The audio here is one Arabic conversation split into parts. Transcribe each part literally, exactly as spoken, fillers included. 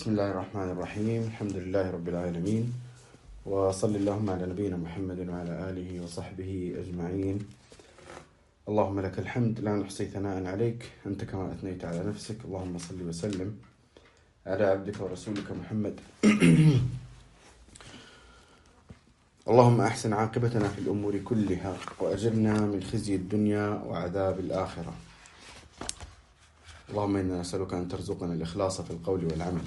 بسم الله الرحمن الرحيم. الحمد لله رب العالمين، وصل اللهم على نبينا محمد وعلى آله وصحبه أجمعين. اللهم لك الحمد لا نحصي ثناء عليك، أنت كما أثنيت على نفسك. اللهم صل وسلم على عبدك ورسولك محمد. اللهم أحسن عاقبتنا في الأمور كلها، وأجرنا من خزي الدنيا وعذاب الآخرة. اللهم إنا نسألك أن ترزقنا الإخلاص في القول والعمل.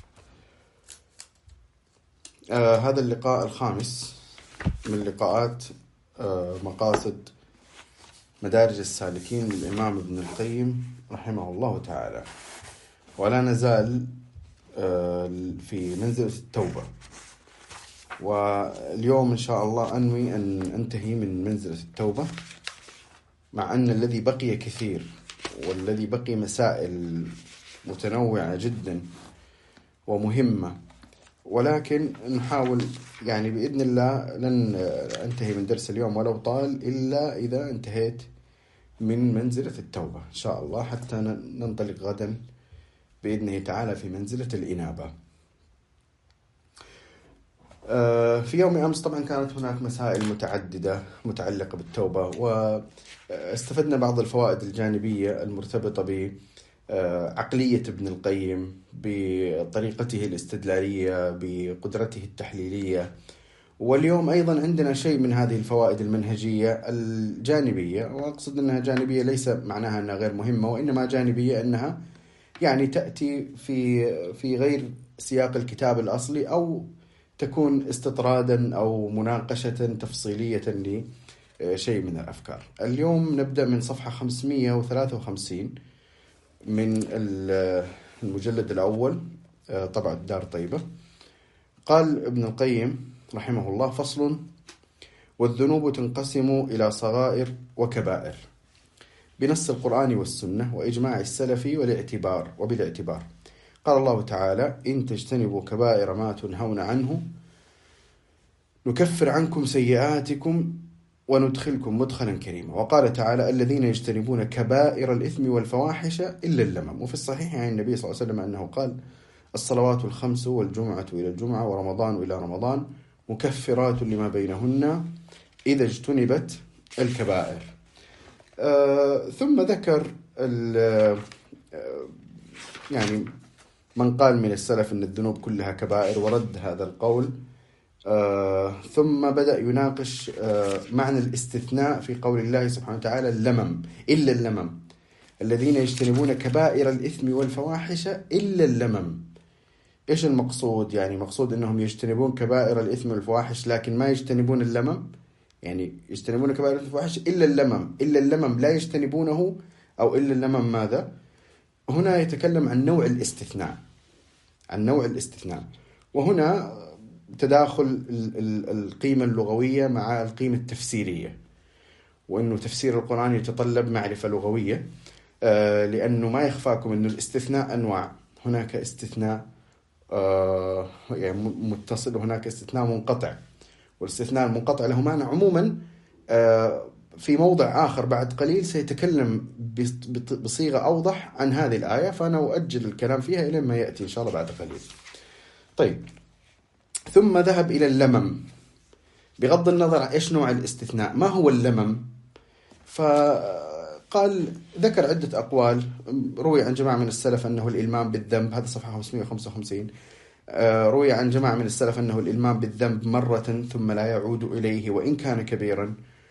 آه هذا اللقاء الخامس من لقاءات آه مقاصد مدارج السالكين للإمام ابن القيم رحمه الله تعالى، ولا نزال آه في منزلة التوبة. واليوم إن شاء الله أنوي أن أنتهي من منزلة التوبة، مع أن الذي بقي كثير، والذي بقي مسائل متنوعة جدا ومهمة، ولكن نحاول يعني بإذن الله لن أنتهي من درس اليوم ولو طال إلا إذا انتهيت من منزلة التوبة إن شاء الله، حتى ننطلق غدا بإذنه تعالى في منزلة الإنابة. في يوم أمس طبعا كانت هناك مسائل متعددة متعلقة بالتوبة، واستفدنا بعض الفوائد الجانبية المرتبطة بعقلية ابن القيم، بطريقته الاستدلالية، بقدرته التحليلية. واليوم أيضا عندنا شيء من هذه الفوائد المنهجية الجانبية، وأقصد أنها جانبية ليس معناها أنها غير مهمة، وإنما جانبية أنها يعني تأتي في في غير سياق الكتاب الأصلي، أو تكون استطرادا أو مناقشة تفصيلية لشيء من الأفكار. اليوم نبدأ من صفحة خمسمائة وثلاثة وخمسين من المجلد الأول، طبعة دار طيبة. قال ابن القيم رحمه الله: فصل: والذنوب تنقسم إلى صغائر وكبائر بنص القرآن والسنة وإجماع السلف والاعتبار وبالاعتبار. قال الله تعالى: إن تجتنبوا كبائر ما تنهون عنه نكفر عنكم سيئاتكم وندخلكم مدخلا كريما. وقال تعالى: الذين يجتنبون كبائر الإثم والفواحش إلا اللمم. وفي الصحيح عن النبي صلى الله عليه وسلم أنه قال: الصلوات الخمس والجمعة إلى الجمعة ورمضان إلى رمضان مكفرات لما بينهن إذا اجتنبت الكبائر. آه ثم ذكر آه يعني من قال من السلف أن الذنوب كلها كبائر، ورد هذا القول. آه ثم بدأ يناقش آه معنى الاستثناء في قول الله سبحانه وتعالى: اللمم، إلا اللمم. الذين يجتنبون كبائر الإثم والفواحش إلا اللمم. إيش المقصود؟ يعني مقصود أنهم يجتنبون كبائر الإثم والفواحش لكن ما يجتنبون اللمم، يعني يجتنبون كبائر الإثم والفواحش إلا اللمم، إلا اللمم لا يجتنبونه، أو إلا اللمم ماذا؟ هنا يتكلم عن نوع الاستثناء، عن نوع الاستثناء. وهنا تداخل القيمة اللغوية مع القيمة التفسيرية، وأنه تفسير القرآن يتطلب معرفة لغوية، لأنه ما يخفاكم أنه الاستثناء أنواع. هناك استثناء يعني متصل، وهناك استثناء منقطع. والاستثناء المنقطع له معنى عموما في موضع آخر بعد قليل سيتكلم بصيغة أوضح عن هذه الآية، فأنا أؤجل الكلام فيها إلى ما يأتي إن شاء الله بعد قليل. طيب، ثم ذهب إلى اللمم بغض النظر عن إيش نوع الاستثناء. ما هو اللمم؟ فقال ذكر عدة أقوال. روي عن جماعة من السلف أنه الإلمام بالذنب، هذا صفحة خمسمائة وخمسة وخمسين. روي عن جماعة من السلف أنه الإلمام بالذنب مرة ثم لا يعود إليه وإن كان كبيرا.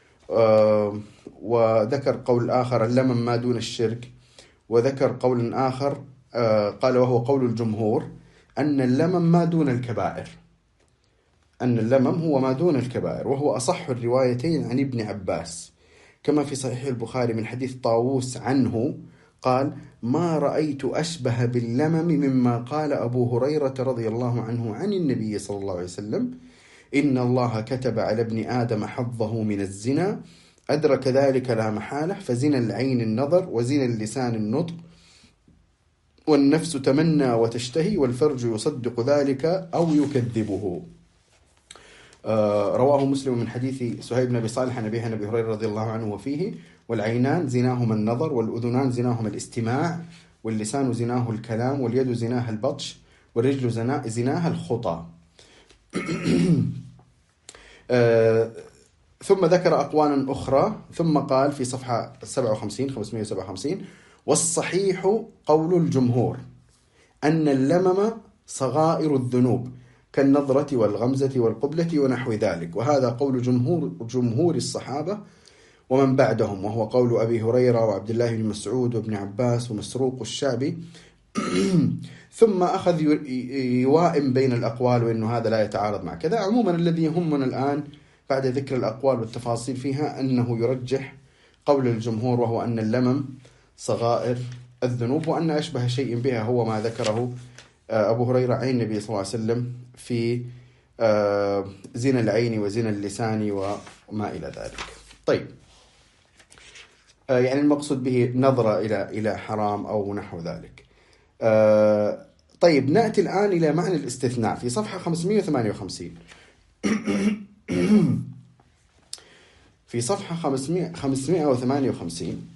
وذكر قول آخر: اللمم ما دون الشرك. وذكر قول آخر قال وهو قول الجمهور أن اللمم ما دون الكبائر، أن اللمم هو ما دون الكبائر، وهو أصح الروايتين عن ابن عباس، كما في صحيح البخاري من حديث طاووس عنه قال: ما رأيت أشبه باللمم مما قال أبو هريرة رضي الله عنه عن النبي صلى الله عليه وسلم: إن الله كتب على ابن آدم حظه من الزنا، أدرك ذلك لا محالة، فزنا العين النظر، وزنا اللسان النطق، والنفس تمنى وتشتهي، والفرج يصدق ذلك أو يكذبه. آه رواه مسلم من حديث سهيب بن أبي صالح عن أبيه عن أبي هريرة رضي الله عنه وفيه: والعينان زناهما النظر، والأذنان زناهما الاستماع، واللسان زناه الكلام، واليد زناها البطش، والرجل زناها الخطى. آه ثم ذكر أقوالا أخرى، ثم قال في صفحة سبعة وخمسين خمسمائة وسبعة وخمسين: والصحيح قول الجمهور أن اللمم صغائر الذنوب كالنظرة والغمزة والقبلة ونحو ذلك، وهذا قول جمهور جمهور الصحابة ومن بعدهم، وهو قول أبي هريرة وعبد الله بن مسعود وابن عباس ومسروق الشعبي. ثم أخذ يوائم بين الأقوال، وأنه هذا لا يتعارض مع كذا. عموما الذي يهمنا الآن بعد ذكر الأقوال والتفاصيل فيها أنه يرجح قول الجمهور، وهو أن اللمم صغائر الذنوب، وأن أشبه شيء بها هو ما ذكره أبو هريرة عن النبي صلى الله عليه وسلم في زنا العين وزنا اللسان وما إلى ذلك. طيب، يعني المقصود به نظرة إلى إلى حرام أو نحو ذلك. طيب، نأتي الآن إلى معنى الاستثناء في صفحة خمسمائة وثمانية وخمسين. في صفحة خمسمائة وثمانية وخمسين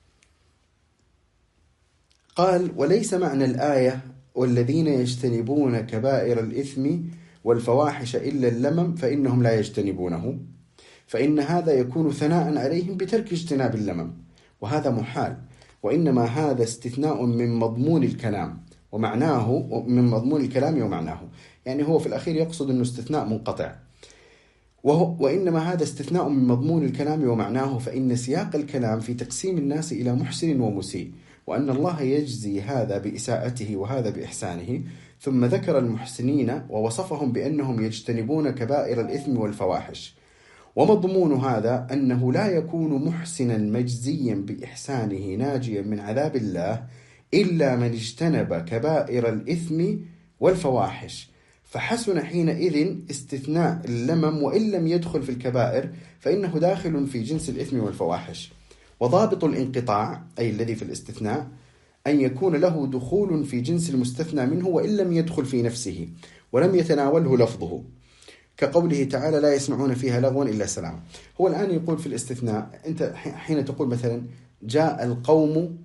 قال: وليس معنى الآية والذين يجتنبون كبائر الإثم والفواحش إلا اللمم فإنهم لا يجتنبونه، فإن هذا يكون ثناء عليهم بترك اجتناب اللمم، وهذا محال، وإنما هذا استثناء من مضمون الكلام ومعناه من مضمون الكلام ومعناه. يعني هو في الأخير يقصد أنه استثناء منقطع، وهو وإنما هذا استثناء من مضمون الكلام ومعناه، فإن سياق الكلام في تقسيم الناس إلى محسن ومسيء، وأن الله يجزي هذا بإساءته وهذا بإحسانه. ثم ذكر المحسنين ووصفهم بأنهم يجتنبون كبائر الإثم والفواحش، ومضمون هذا أنه لا يكون محسنا مجزيا بإحسانه ناجيا من عذاب الله إلا من اجتنب كبائر الإثم والفواحش، فحسن حينئذ استثناء اللمم وإن لم يدخل في الكبائر، فإنه داخل في جنس الإثم والفواحش. وضابط الانقطاع أي الذي في الاستثناء أن يكون له دخول في جنس المستثنى منه وإن لم يدخل في نفسه ولم يتناوله لفظه، كقوله تعالى: لا يسمعون فيها لغوا إلا سلام. هو الآن يقول في الاستثناء، أنت حين تقول مثلا جاء القوم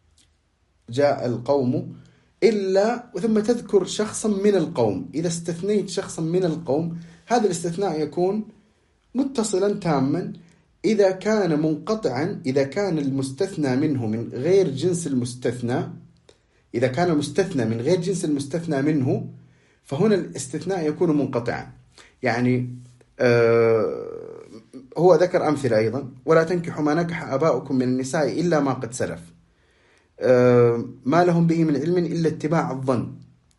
جاء القوم إلا، وثم تذكر شخصا من القوم، إذا استثنيت شخصا من القوم هذا الاستثناء يكون متصلا تاما. إذا كان منقطعا، إذا كان المستثنى منه من غير جنس المستثنى، إذا كان المستثنى من غير جنس المستثنى منه، فهنا الاستثناء يكون منقطعا. يعني آه هو ذكر أمثلة أيضا: ولا تنكحوا ما نكح آباؤكم من النساء إلا ما قد سلف، آه ما لهم به من علم إلا اتباع الظن.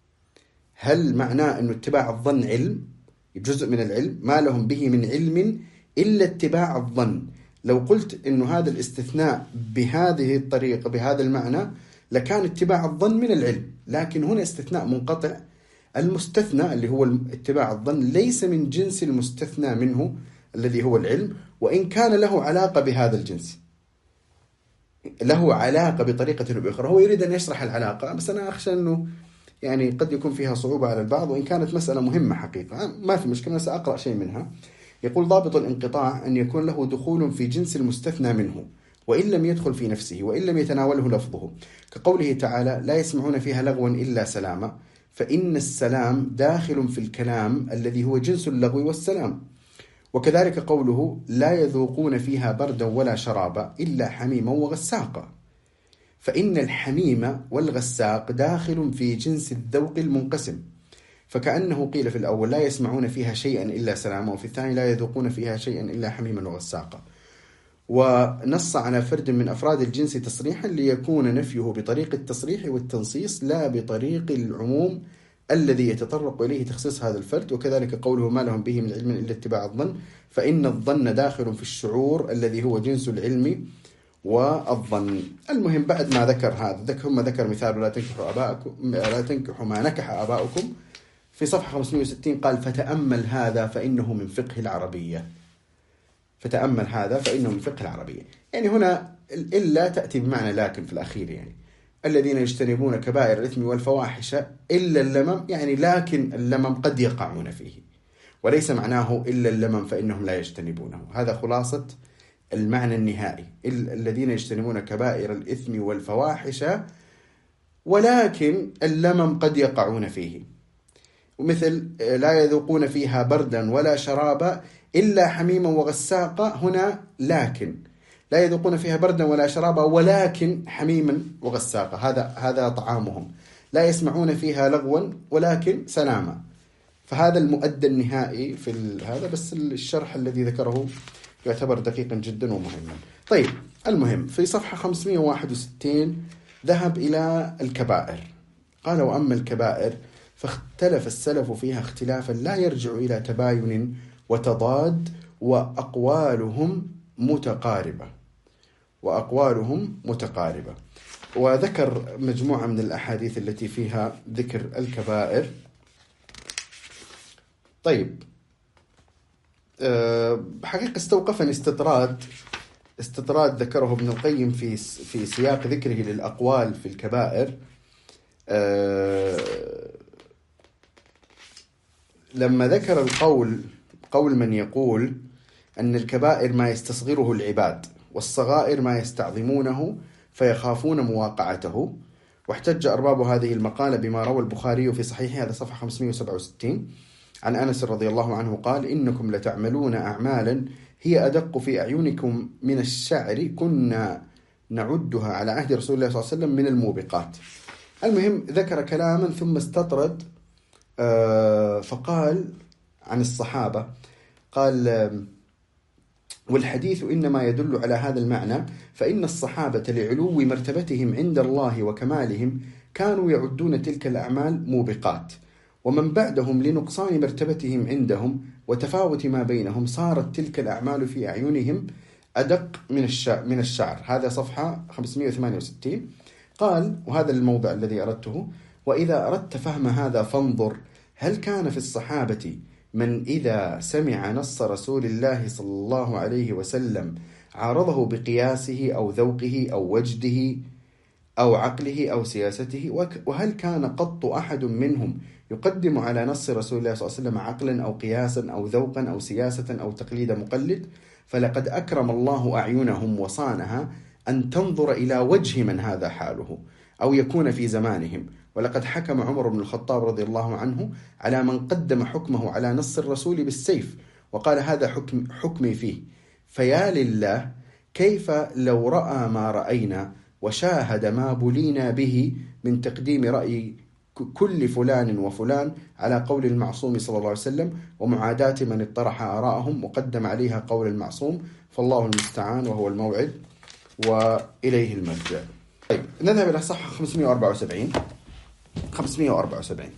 هل معناه أنه اتباع الظن علم؟ جزء من العلم. ما لهم به من علم إلا اتباع الظن. لو قلت أنه هذا الاستثناء بهذه الطريقة بهذا المعنى لكان اتباع الظن من العلم، لكن هنا استثناء منقطع. المستثنى اللي هو اتباع الظن ليس من جنس المستثنى منه الذي هو العلم، وإن كان له علاقة بهذا الجنس، له علاقة بطريقة أو بأخرى. هو يريد أن يشرح العلاقة، بس أنا أخشى أنه يعني قد يكون فيها صعوبة على البعض، وإن كانت مسألة مهمة حقيقة ما في مشكلة، سأقرأ شيء منها. يقول: ضابط الانقطاع أن يكون له دخول في جنس المستثنى منه وإن لم يدخل في نفسه وإن لم يتناوله لفظه، كقوله تعالى: لا يسمعون فيها لغوا إلا سلاما، فإن السلام داخل في الكلام الذي هو جنس اللغو والسلام. وكذلك قوله: لا يذوقون فيها بردا ولا شرابا إلا حميما وغساقا، فإن الحميم والغساق داخل في جنس الذوق المنقسم، فكأنه قيل في الأول: لا يسمعون فيها شيئا إلا سلاما، وفي الثاني: لا يذوقون فيها شيئا إلا حميما وغساقا. ونص على فرد من أفراد الجنس تصريحا ليكون نفيه بطريق التصريح والتنصيص لا بطريق العموم الذي يتطرق إليه تخصيص هذا الفرد. وكذلك قوله: ما لهم به من علم إلا اتباع الظن، فإن الظن داخل في الشعور الذي هو جنس العلم والظن. المهم بعد ما ذكر هذا ثم ذكر مثال: لا تنكحوا آباءكم لا تنكحوا ما نكح آباؤكم في صفحة خمسمائة وستين قال: فتأمل هذا فإنه من فقه العربية. فتأمل هذا فإنه من فقه العربية. يعني هنا إلا تأتي بمعنى لكن في الأخير، يعني الذين يجتنبون كبائر الإثم والفواحش إلا اللمم، يعني لكن اللمم قد يقعون فيه، وليس معناه إلا اللمم فإنهم لا يجتنبونه. هذا خلاصة المعنى النهائي: الذين يجتنبون كبائر الإثم والفواحش ولكن اللمم قد يقعون فيه، ومثل لا يذوقون فيها بردا ولا شرابا إلا حميما وغساقا، هنا لكن لا يذوقون فيها بردا ولا شرابا ولكن حميما وغساقا، هذا هذا طعامهم. لا يسمعون فيها لغوا ولكن سلاما. فهذا المؤدى النهائي في هذا، بس الشرح الذي ذكره يعتبر دقيقا جدا ومهما. طيب، المهم في صفحة خمسمائة وواحد وستين ذهب إلى الكبائر، قال: وأما الكبائر فاختلف السلف فيها اختلافا لا يرجع إلى تباين وتضاد، وأقوالهم متقاربة وأقوالهم متقاربة وذكر مجموعة من الأحاديث التي فيها ذكر الكبائر. طيب، حقيقة استوقفني استطراد استطراد ذكره ابن القيم في في سياق ذكره للأقوال في الكبائر. لما ذكر القول قول من يقول أن الكبائر ما يستصغره العباد، والصغائر ما يستعظمونه فيخافون مواقعته، واحتج أرباب هذه المقالة بما روى البخاري في صحيحه، هذا صفحة خمسمائة وسبعة وستين، عن أنس رضي الله عنه قال: إنكم لتعملون أعمالا هي أدق في أعينكم من الشعر كنا نعدها على عهد رسول الله صلى الله عليه وسلم من الموبقات. المهم ذكر كلاما ثم استطرد فقال عن الصحابة، قال: والحديث إنما يدل على هذا المعنى، فإن الصحابة لعلو مرتبتهم عند الله وكمالهم كانوا يعدون تلك الأعمال موبقات، ومن بعدهم لنقصان مرتبتهم عندهم وتفاوت ما بينهم صارت تلك الأعمال في أعينهم أدق من من الشعر. هذا صفحة خمسمائة وثمانية وستين. قال، وهذا الموضع الذي أردته: وإذا أردت فهم هذا فانظر هل كان في الصحابة من إذا سمع نص رسول الله صلى الله عليه وسلم عارضه بقياسه أو ذوقه أو وجده أو عقله أو سياسته، وهل كان قط أحد منهم يقدم على نص رسول الله صلى الله عليه وسلم عقلا أو قياسا أو ذوقا أو سياسة أو تقليد مقلد؟ فلقد أكرم الله أعينهم وصانها أن تنظر إلى وجه من هذا حاله أو يكون في زمانهم. ولقد حكم عمر بن الخطاب رضي الله عنه على من قدم حكمه على نص الرسول بالسيف، وقال: هذا حكم حكمي فيه. فيا لله كيف لو رأى ما رأينا وشاهد ما بلينا به من تقديم رأي كل فلان وفلان على قول المعصوم صلى الله عليه وسلم، ومعاداة من اطرح آراءهم وقدم عليها قول المعصوم، فالله المستعان وهو الموعد وإليه المرجع. طيب، نذهب إلى صفحة خمسمائة وأربعة وسبعين. خمسمائة وأربعة وسبعين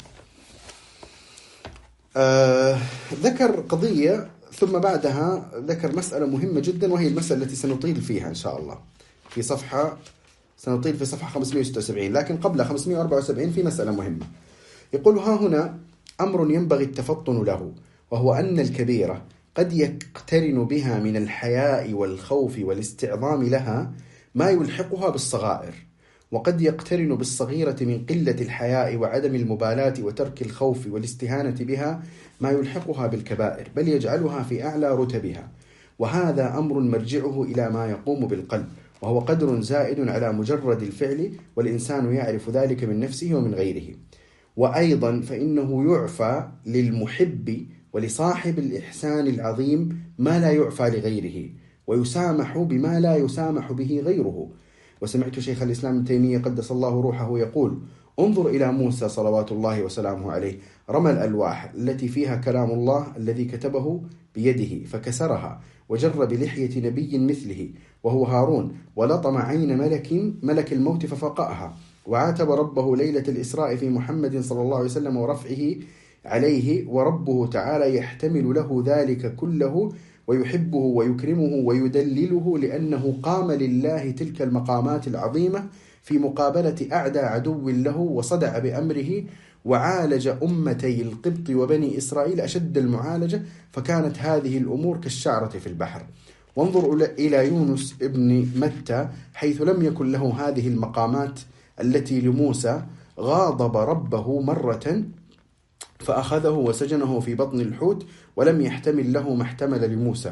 آه، ذكر قضية ثم بعدها ذكر مسألة مهمة جدا، وهي المسألة التي سنطيل فيها إن شاء الله في صفحة سنطيل في صفحة خمسمائة وستة وسبعين. لكن قبل خمسمائة وأربعة وسبعين في مسألة مهمة، يقول: ها هنا أمر ينبغي التفطن له، وهو أن الكبيرة قد يقترن بها من الحياء والخوف والاستعظام لها ما يلحقها بالصغائر، وقد يقترن بالصغيرة من قلة الحياء وعدم المبالاة وترك الخوف والاستهانة بها ما يلحقها بالكبائر، بل يجعلها في أعلى رتبها. وهذا أمر مرجعه إلى ما يقوم بالقلب، وهو قدر زائد على مجرد الفعل، والإنسان يعرف ذلك من نفسه ومن غيره. وأيضا فإنه يعفى للمحب ولصاحب الإحسان العظيم ما لا يعفى لغيره، ويسامح بما لا يسامح به غيره. وسمعت شيخ الإسلام ابن تيمية قدس الله روحه يقول: انظر إلى موسى صلوات الله وسلامه عليه، رمى الألواح التي فيها كلام الله الذي كتبه بيده فكسرها، وجر بلحية نبي مثله وهو هارون، ولطم عين ملك ملك الموت ففقأها، وعاتب ربه ليلة الإسراء في محمد صلى الله عليه وسلم ورفعه عليه، وربه تعالى يحتمل له ذلك كله ويحبه ويكرمه ويدلله، لأنه قام لله تلك المقامات العظيمة في مقابلة أعدى عدو له، وصدع بأمره، وعالج أمتي القبط وبني إسرائيل أشد المعالجة، فكانت هذه الأمور كالشعرة في البحر. وانظر إلى يونس ابن متى حيث لم يكن له هذه المقامات التي لموسى، غاضب ربه مرة فأخذه وسجنه في بطن الحوت ولم يحتمل له ما احتمل لموسى.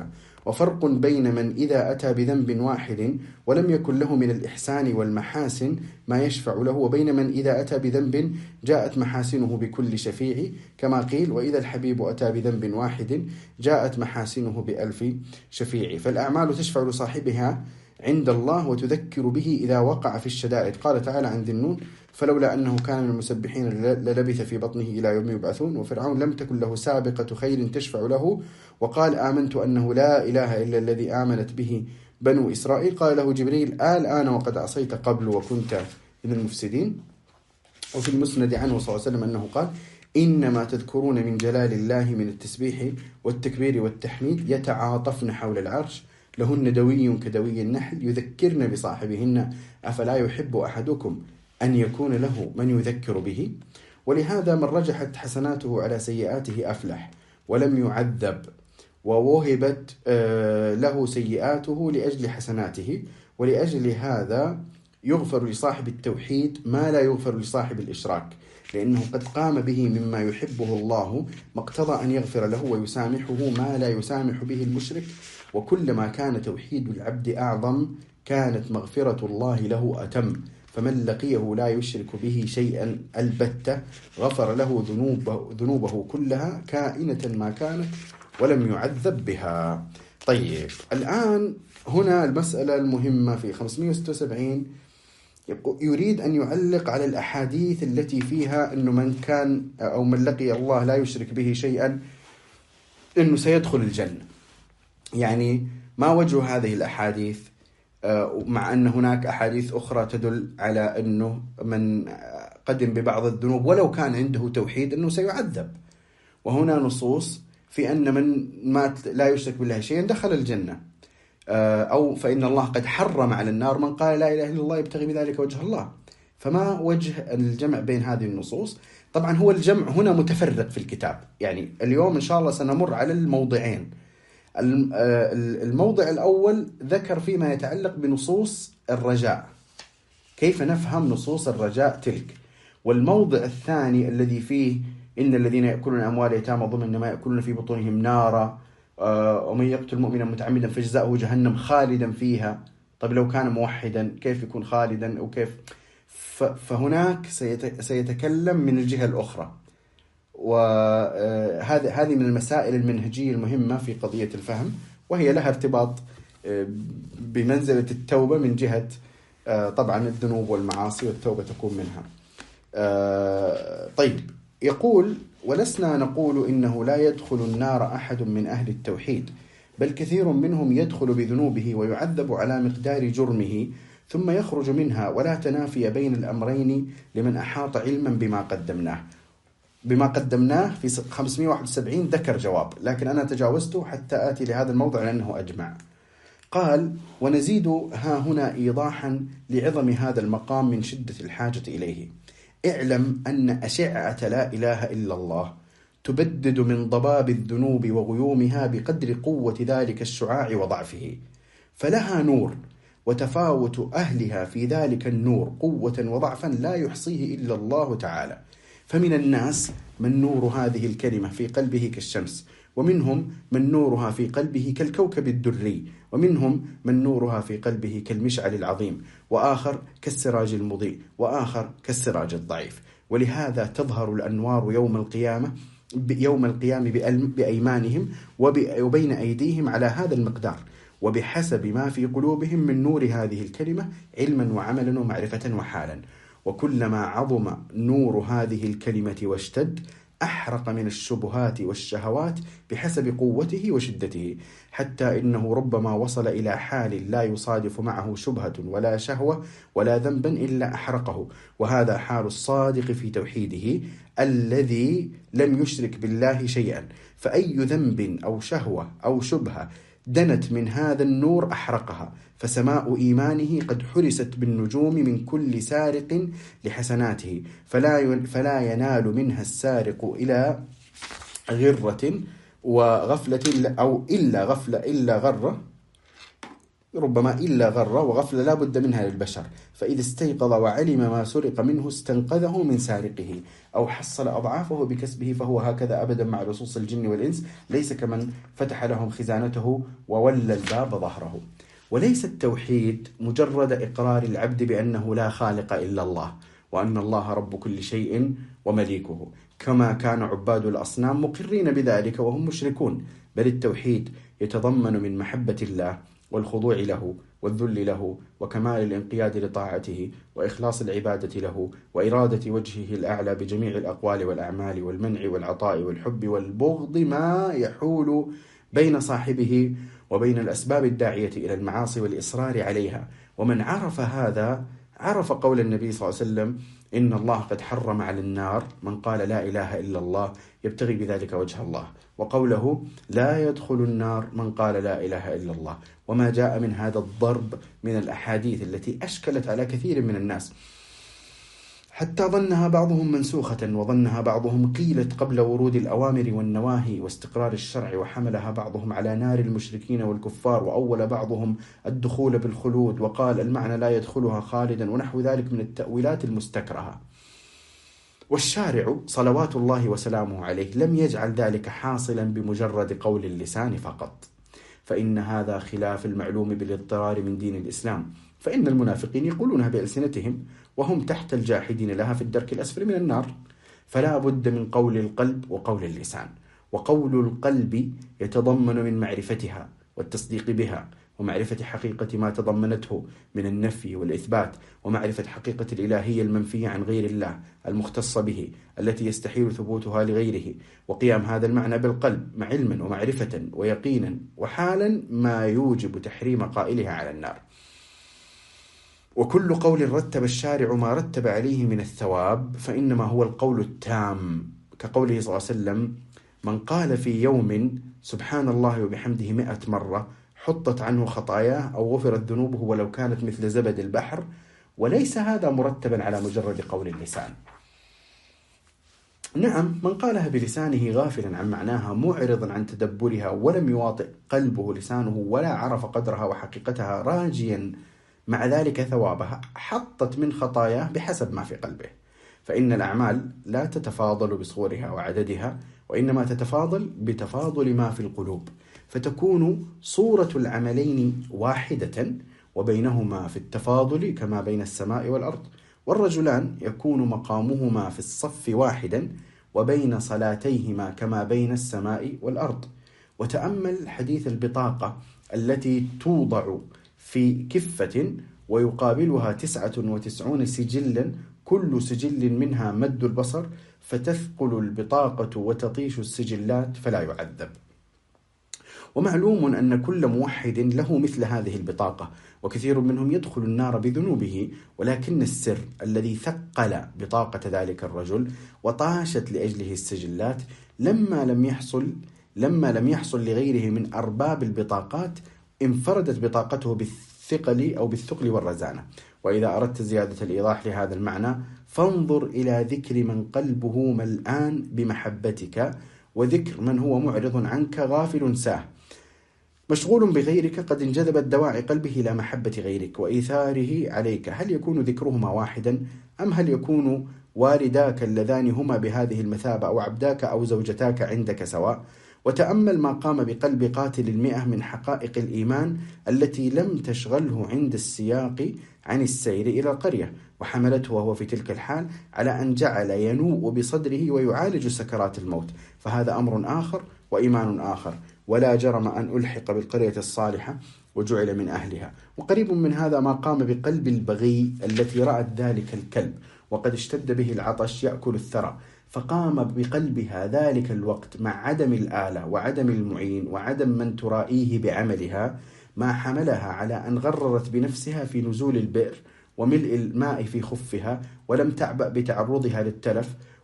وفرق بين من إذا أتى بذنب واحد ولم يكن له من الإحسان والمحاسن ما يشفع له، وبين من إذا أتى بذنب جاءت محاسنه بكل شفيع، كما قيل: وإذا الحبيب أتى بذنب واحد جاءت محاسنه بألف شفيع. فالأعمال تشفع لصاحبها عند الله وتذكر به إذا وقع في الشدائد. قال تعالى عن ذي النون: فلولا أنه كان من المسبحين للبث في بطنه إلى يوم يبعثون. وفرعون لم تكن له سابقة خير تشفع له، وقال: آمنت أنه لا إله إلا الذي آمنت به بنو إسرائيل. قال له جبريل: الآن وقد عصيت قبل وكنت من المفسدين. وفي المسند عنه صلى الله عليه وسلم أنه قال: إنما تذكرون من جلال الله من التسبيح والتكبير والتحميد يتعاطفن حول العرش، لهن دوي كدوي النحل يذكرن بصاحبهن، أفلا يحب أحدكم أن يكون له من يذكر به. ولهذا من رجحت حسناته على سيئاته أفلح ولم يعذب، ووهبت له سيئاته لأجل حسناته. ولأجل هذا يغفر لصاحب التوحيد ما لا يغفر لصاحب الإشراك، لأنه قد قام به مما يحبه الله، ما اقتضى أن يغفر له ويسامحه ما لا يسامح به المشرك. وكلما كان توحيد العبد أعظم كانت مغفرة الله له أتم، فمن لقيه لا يشرك به شيئا البتة غفر له ذنوبه, ذنوبه كلها كائنة ما كانت ولم يعذب بها. طيب، الآن هنا المسألة المهمة في خمسمائة وستة وسبعين، يريد أن يعلق على الأحاديث التي فيها أنه من كان أو من لقي الله لا يشرك به شيئا أنه سيدخل الجنة. يعني ما وجه هذه الأحاديث، مع أن هناك أحاديث أخرى تدل على أنه من قدم ببعض الذنوب ولو كان عنده توحيد أنه سيعذب، وهنا نصوص في أن من مات لا يشرك بالله شيئا دخل الجنة، أو فإن الله قد حرم على النار من قال لا إله إلا الله يبتغي بذلك وجه الله. فما وجه الجمع بين هذه النصوص؟ طبعا هو الجمع هنا متفرق في الكتاب، يعني اليوم إن شاء الله سنمر على الموضعين. الموضع الأول ذكر فيما يتعلق بنصوص الرجاء، كيف نفهم نصوص الرجاء تلك. والموضع الثاني الذي فيه إن الذين يأكلون أموال اليتامى ظلما إنما يأكلون في بطونهم نارا ومن يقتل مؤمنا متعمدا فجزاؤه جهنم خالدا فيها. طيب لو كان موحدا كيف يكون خالدا أو كيف؟ فهناك سيتكلم من الجهة الأخرى، وهذه هذه من المسائل المنهجية المهمة في قضية الفهم، وهي لها ارتباط بمنزلة التوبة من جهة طبعا الذنوب والمعاصي، والتوبة تكون منها. طيب، يقول: ولسنا نقول إنه لا يدخل النار أحد من أهل التوحيد، بل كثير منهم يدخل بذنوبه ويعذب على مقدار جرمه ثم يخرج منها، ولا تنافي بين الأمرين لمن أحاط علما بما قدمناه. بما قدمناه في خمسمائة وواحد وسبعين ذكر جواب، لكن أنا تجاوزته حتى آتي لهذا الموضع لأنه أجمع. قال: ونزيد ها هنا إيضاحا لعظم هذا المقام من شدة الحاجة إليه. اعلم أن أشعة لا إله إلا الله تبدد من ضباب الذنوب وغيومها بقدر قوة ذلك الشعاع وضعفه، فلها نور، وتفاوت أهلها في ذلك النور قوة وضعفا لا يحصيه إلا الله تعالى. فمن الناس من نور هذه الكلمة في قلبه كالشمس، ومنهم من نورها في قلبه كالكوكب الدري، ومنهم من نورها في قلبه كالمشعل العظيم، وآخر كالسراج المضيء، وآخر كالسراج الضعيف. ولهذا تظهر الأنوار يوم القيامة يوم القيام بأيمانهم وبين أيديهم على هذا المقدار، وبحسب ما في قلوبهم من نور هذه الكلمة علما وعملا ومعرفة وحالا. وكلما عظم نور هذه الكلمة واشتد أحرق من الشبهات والشهوات بحسب قوته وشدته، حتى إنه ربما وصل إلى حال لا يصادف معه شبهة ولا شهوة ولا ذنبا إلا أحرقه. وهذا حال الصادق في توحيده الذي لم يشرك بالله شيئا، فأي ذنب أو شهوة أو شبهة دنت من هذا النور أحرقها، فسماء إيمانه قد حرست بالنجوم من كل سارق لحسناته، فلا فلا ينال منها السارق إلى غرة وغفلة أو إلا غفلة إلا غرة ربما إلا غرة، وغفلة لا بد منها للبشر، فإذا استيقظ وعلم ما سرق منه استنقذه من سارقه أو حصل أضعافه بكسبه، فهو هكذا أبدا مع لصوص الجن والإنس، ليس كمن فتح لهم خزانته وولى الباب ظهره. وليس التوحيد مجرد إقرار العبد بأنه لا خالق إلا الله، وأن الله رب كل شيء ومليكه، كما كان عباد الأصنام مقرين بذلك وهم مشركون، بل التوحيد يتضمن من محبة الله والخضوع له والذل له وكمال الانقياد لطاعته وإخلاص العبادة له وإرادة وجهه الأعلى بجميع الأقوال والأعمال والمنع والعطاء والحب والبغض، ما يحول بين صاحبه وبين الأسباب الداعية إلى المعاصي والإصرار عليها. ومن عرف هذا عرف قول النبي صلى الله عليه وسلم: إن الله قد حرم على النار من قال لا إله إلا الله يبتغي بذلك وجه الله، وقوله: لا يدخل النار من قال لا إله إلا الله، وما جاء من هذا الضرب من الأحاديث التي أشكلت على كثير من الناس حتى ظنها بعضهم منسوخة، وظنها بعضهم قيلت قبل ورود الأوامر والنواهي واستقرار الشرع، وحملها بعضهم على نار المشركين والكفار، وأول بعضهم الدخول بالخلود وقال المعنى لا يدخلها خالدا، ونحو ذلك من التأويلات المستكرهة. والشارع صلوات الله وسلامه عليه لم يجعل ذلك حاصلا بمجرد قول اللسان فقط، فإن هذا خلاف المعلوم بالاضطرار من دين الإسلام، فإن المنافقين يقولونها بألسنتهم وهم تحت الجاحدين لها في الدرك الأسفل من النار، فلا بد من قول القلب وقول اللسان. وقول القلب يتضمن من معرفتها والتصديق بها، ومعرفة حقيقة ما تضمنته من النفي والإثبات، ومعرفة حقيقة الإلهية المنفية عن غير الله المختصة به التي يستحيل ثبوتها لغيره، وقيام هذا المعنى بالقلب مع علما ومعرفة ويقينا وحالا ما يوجب تحريم قائلها على النار. وكل قول رتب الشارع ما رتب عليه من الثواب فإنما هو القول التام، كقوله صلى الله عليه وسلم: من قال في يوم سبحان الله وبحمده مئة مرة حطت عنه خطاياه أو غفرت ذنوبه ولو كانت مثل زبد البحر. وليس هذا مرتبا على مجرد قول اللسان. نعم، من قالها بلسانه غافلا عن معناها معرضا عن تدبرها، ولم يواطئ قلبه لسانه ولا عرف قدرها وحقيقتها راجيا مع ذلك ثوابها، حطت من خطاياه بحسب ما في قلبه. فإن الأعمال لا تتفاضل بصورها وعددها، وإنما تتفاضل بتفاضل ما في القلوب، فتكون صورة العملين واحدة وبينهما في التفاضل كما بين السماء والأرض. والرجلان يكون مقامهما في الصف واحدا وبين صلاتيهما كما بين السماء والأرض. وتأمل حديث البطاقة التي توضع في كفة ويقابلها تسعة وتسعون سجلا، كل سجل منها مد البصر، فتثقل البطاقة وتطيش السجلات فلا يعذب. ومعلوم أن كل موحد له مثل هذه البطاقة، وكثير منهم يدخل النار بذنوبه، ولكن السر الذي ثقل بطاقة ذلك الرجل وطاشت لأجله السجلات لما لم يحصل لما لم يحصل لغيره من أرباب البطاقات انفردت بطاقته بالثقل أو بالثقل والرزانة. وإذا أردت زيادة الإيضاح لهذا المعنى فانظر إلى ذكر من قلبه ملآن بمحبتك، وذكر من هو معرض عنك غافل ساه، مشغول بغيرك، قد انجذبت دواعي قلبه إلى محبة غيرك وإيثاره عليك. هل يكون ذكرهما واحدا، أم هل يكون والداك اللذان هما بهذه المثابة أو عبداك أو زوجتاك عندك سواء؟ وتأمل ما قام بقلب قاتل المئة من حقائق الإيمان التي لم تشغله عند السياق عن السير إلى القرية، وحملته وهو في تلك الحال على أن جعل ينوء بصدره ويعالج سكرات الموت، فهذا أمر آخر وإيمان آخر، ولا جرم أن ألحق بالقرية الصالحة وجعل من أهلها. وقريب من هذا ما قام بقلب البغي التي رأت ذلك الكلب وقد اشتد به العطش يأكل الثرى، فقام بقلبها ذلك الوقت مع عدم الآلة وعدم المعين وعدم من ترائيه بعملها، ما حملها على أن غررت بنفسها في نزول البئر وملء الماء في خفها، ولم تعبأ بتعرضها للتلف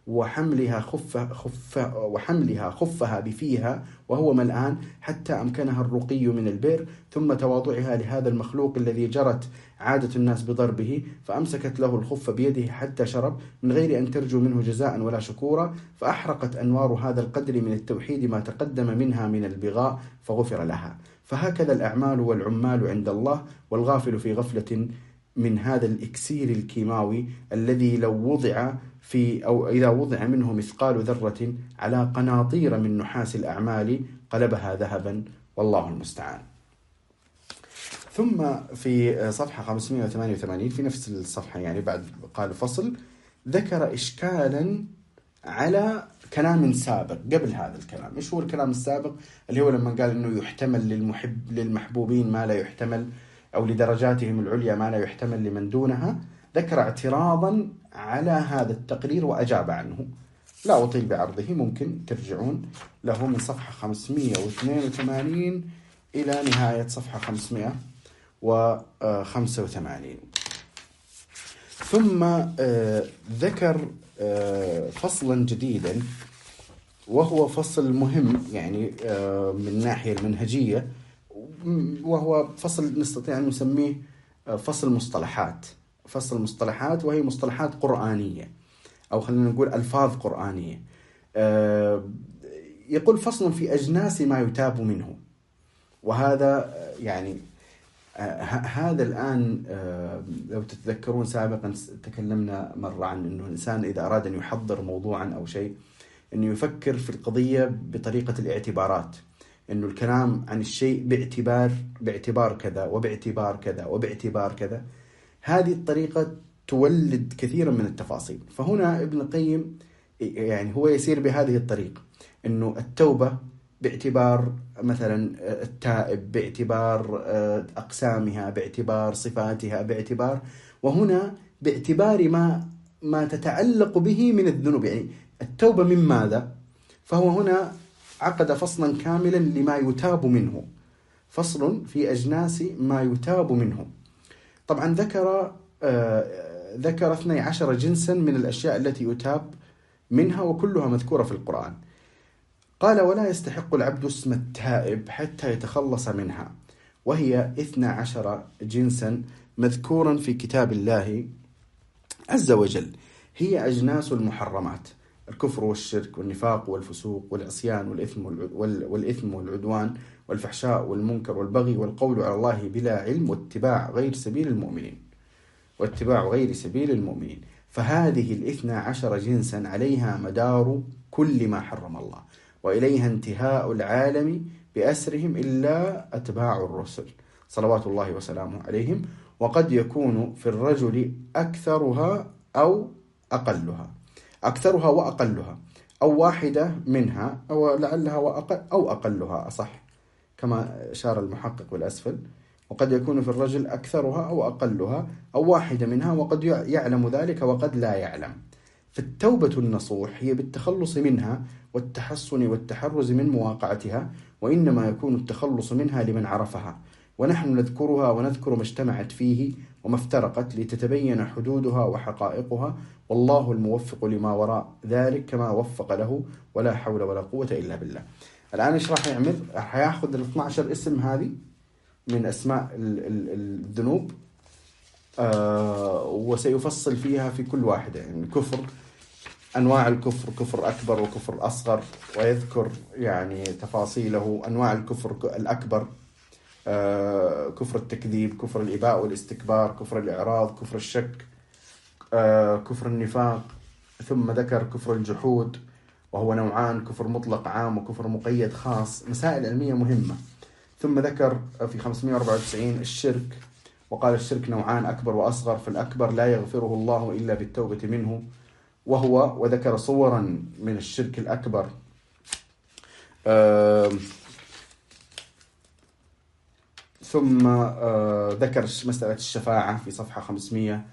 وحملها خف خف وحملها خفها بفيها وهو ملآن حتى أمكنها الرقي من البئر، ثم تواضعها لهذا المخلوق الذي جرت عادة الناس بضربه، فأمسكت له الخف بيده حتى شرب من غير أن ترجو منه جزاء ولا شكورا، فأحرقت أنوار هذا القدر من التوحيد ما تقدم منها من البغاء فغفر لها. فهكذا الأعمال والعمال عند الله، والغافل في غفلة من هذا الإكسير الكيماوي الذي لو وضع في أو إذا وضع منه مثقال ذرة على قناطير من نحاس الأعمال قلبها ذهبا، والله المستعان. ثم في صفحة خمسمائة وثمانية وثمانين في نفس الصفحة، يعني بعد قال فصل، ذكر إشكالا على كلام سابق قبل هذا الكلام. إيش هو الكلام السابق؟ اللي هو لما قال إنه يحتمل للمحب للمحبوبين ما لا يحتمل، أو لدرجاتهم العليا ما لا يحتمل لمن دونها. ذكر اعتراضا على هذا التقرير وأجاب عنه. لا أطيل بعرضه، ممكن ترجعون له من صفحة خمسمائة واثنين وثمانين إلى نهاية صفحة خمسمائة وخمسة وثمانين. ثم ذكر فصلا جديدا، وهو فصل مهم يعني من الناحية المنهجية، وهو فصل نستطيع أن نسميه فصل مصطلحات. فصل مصطلحات، وهي مصطلحات قرآنية، أو خلينا نقول ألفاظ قرآنية. يقول فصل في أجناس ما يتاب منه. وهذا يعني هذا الآن لو تتذكرون سابقا تكلمنا مرة عن أنه الإنسان إذا أراد أن يحضر موضوعا أو شيء، أنه يفكر في القضية بطريقة الاعتبارات، أنه الكلام عن الشيء باعتبار باعتبار كذا وباعتبار كذا وباعتبار كذا. هذه الطريقة تولد كثيرا من التفاصيل. فهنا ابن القيم يعني هو يسير بهذه الطريقة، أنه التوبة باعتبار مثلا التائب، باعتبار أقسامها، باعتبار صفاتها، باعتبار، وهنا باعتبار ما ما تتعلق به من الذنوب. يعني التوبة من ماذا؟ فهو هنا عقد فصلا كاملا لما يتاب منه، فصل في أجناس ما يتاب منه. طبعا ذكر آه ذكر اثني عشر جنسا من الأشياء التي يتاب منها، وكلها مذكورة في القرآن. قال: ولا يستحق العبد اسم التائب حتى يتخلص منها، وهي اثنا عشر جنسا مذكورا في كتاب الله عز وجل. هي أجناس المحرمات: الكفر والشرك والنفاق والفسوق والعصيان والإثم والإثم والعدوان والفحشاء والمنكر والبغي والقول على الله بلا علم واتباع غير سبيل المؤمنين واتباع غير سبيل المؤمنين. فهذه الاثنا عشر جنسا عليها مدار كل ما حرم الله، وإليها انتهاء العالم بأسرهم إلا أتباع الرسل صلوات الله وسلامه عليهم. وقد يكون في الرجل أكثرها أو أقلها أكثرها وأقلها، أو واحدة منها، أو لعلها وأقل أو أقلها أصح، كما أشار المحقق بالأسفل. وقد يكون في الرجل أكثرها أو أقلها، أو واحدة منها، وقد يعلم ذلك وقد لا يعلم. فالتوبة النصوح هي بالتخلص منها والتحصن والتحرز من مواقعتها، وإنما يكون التخلص منها لمن عرفها، ونحن نذكرها ونذكر ما اجتمعت فيه وما افترقت لتتبين حدودها وحقائقها، والله الموفق لما وراء ذلك كما وفق له، ولا حول ولا قوة إلا بالله. الآن إيش راح يعمل؟ راح يأخذ ال اثنا عشر اسم هذه من أسماء الذنوب، آه وسيفصل فيها في كل واحدة. يعني الكفر، أنواع الكفر، كفر أكبر وكفر أصغر، ويذكر يعني تفاصيله. أنواع الكفر الأكبر: آه كفر التكذيب، كفر الإباء والاستكبار، كفر الإعراض، كفر الشك، آه كفر النفاق. ثم ذكر كفر الجحود، وهو نوعان: كفر مطلق عام وكفر مقيد خاص. مسائل علمية مهمة. ثم ذكر في خمسمائة وأربعة وتسعين الشرك، وقال: الشرك نوعان: أكبر وأصغر، فالأكبر لا يغفره الله إلا بالتوبة منه، وهو وذكر صورا من الشرك الأكبر. آه ثم آه ذكر مسألة الشفاعة في صفحة خمسمائة